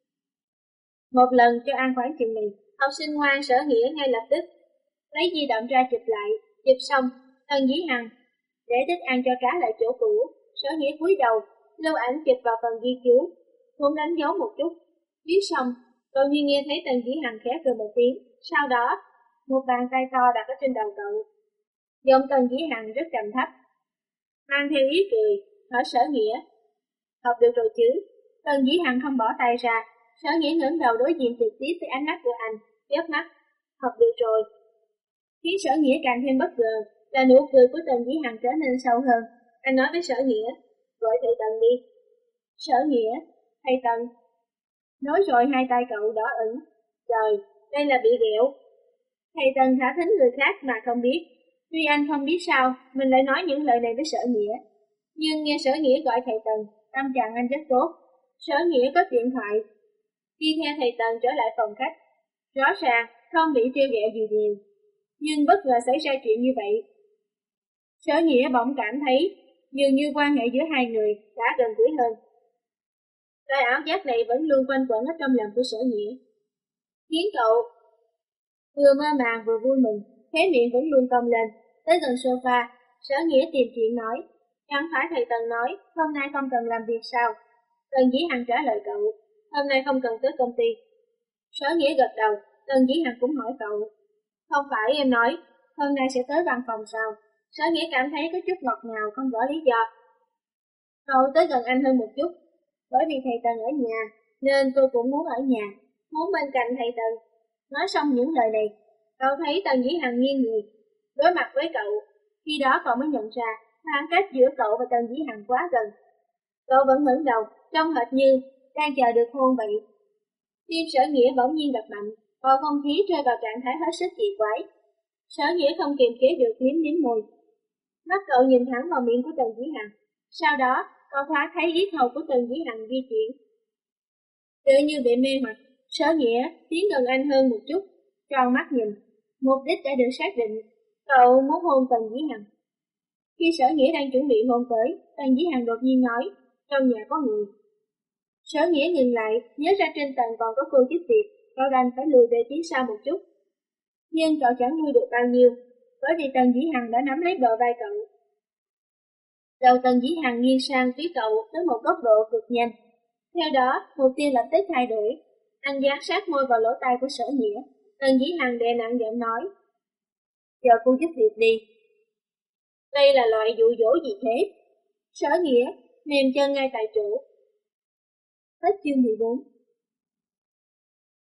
Một lần cho ăn khoảng chừng này, học sinh ngoan Sở Nghĩa ngay lập tức lấy di động ra chụp lại, chụp xong, Tần Dĩ Hằng để thức ăn cho cá lại chỗ cũ. Sở Nghĩa cúi đầu, lưu ảnh chụp vào phần ghi chú, muốn đánh dấu một chút. Viết xong, cậu như nghe thấy Tần Dĩ Hằng khẽ cười một tiếng. Sau đó, một bàn tay to đặt ở trên đầu cậu. Giọng Tần Dĩ Hằng rất trầm thấp, mang theo ý cười, hỏi Sở Nghĩa, học được rồi chứ? Tần Dĩ Hằng không bỏ tay ra. Sở Nghĩa ngẩng đầu đối diện trực tiếp với ánh mắt của anh, chớp mắt, học được rồi. Khiến Sở Nghĩa càng thêm bất ngờ là nụ cười của Tần Dĩ Hằng trở nên sâu hơn. Anh nói với Sở Nghĩa, gọi thầy Tần đi. Sở Nghĩa, thầy Tần. Nói rồi hai tay cậu đỏ ửng. Trời, đây là bị ghẹo. Thầy Tần thả thính người khác mà không biết. Tuy anh không biết sao mình lại nói những lời này với Sở Nghĩa, nhưng nghe Sở Nghĩa gọi thầy Tần, tâm trạng anh rất tốt. Sở Nghĩa có điện thoại, đi theo thầy Tần trở lại phòng khách. Rõ ràng không bị trêu ghẹo gì nhiều, nhưng bất ngờ xảy ra chuyện như vậy. Sở Nghĩa bỗng cảm thấy dường như quan hệ giữa hai người đã gần gũi hơn. Loại ảo giác này vẫn luôn quanh quẩn ở trong lòng của Sở Nghĩa, khiến cậu vừa mơ màng vừa vui mừng, khóe miệng vẫn luôn cong lên. Tới gần sofa, Sở Nghĩa tìm chuyện nói, chẳng phải thầy Tần nói hôm nay không cần làm việc sao? Tần Dĩ Hằng trả lời cậu, hôm nay không cần tới công ty. Sở Nghĩa gật đầu. Tần Dĩ Hằng cũng hỏi cậu, không phải em nói hôm nay sẽ tới văn phòng sao? Sở Nghĩa cảm thấy có chút ngọt ngào không rõ lý do. Cậu tới gần anh hơn một chút, bởi vì thầy Tần ở nhà nên tôi cũng muốn ở nhà, muốn bên cạnh thầy Tần. Nói xong những lời này, cậu thấy Tần Dĩ Hằng nghiêng người đối mặt với cậu. Khi đó cậu mới nhận ra khoảng cách giữa cậu và Tần Dĩ Hằng quá gần. Cậu vẫn ngẩng đầu, trông hệt như đang chờ được hôn vậy. Tim Sở Nghĩa bỗng nhiên đập mạnh, bầu không khí rơi vào trạng thái hết sức kỳ quái. Sở Nghĩa không kiềm chế được liếm liếm môi. Mắt cậu nhìn thẳng vào miệng của Tần Dĩ Hằng. Sau đó, cậu thoáng thấy yết hầu của Tần Dĩ Hằng di chuyển. Tự như bị mê hoặc, Sở Nghĩa tiến gần anh hơn một chút, tròn mắt nhìn. Mục đích đã được xác định, cậu muốn hôn Tần Dĩ Hằng. Khi Sở Nghĩa đang chuẩn bị hôn tới, Tần Dĩ Hằng đột nhiên nói, trong nhà có người. Sở Nghĩa nhìn lại, nhớ ra trên tầng còn có cô giúp việc, cậu đành phải lùi về phía sau một chút. Nhưng cậu chẳng lui được bao nhiêu, bởi vì Tần Dĩ Hằng đã nắm lấy bờ vai cậu. Đầu Tần Dĩ Hằng nghiêng sang phía cậu tới một góc độ cực nhanh. Theo đó, mục tiêu lập tức thay đổi. Anh dán sát môi vào lỗ tai của Sở Nghĩa. Tần Dĩ Hằng đè nặng giọng nói, chờ cô giúp việc đi. Đây là loại dụ dỗ gì thế? Sở Nghĩa mềm chân ngay tại chỗ. Hết chương mười bốn.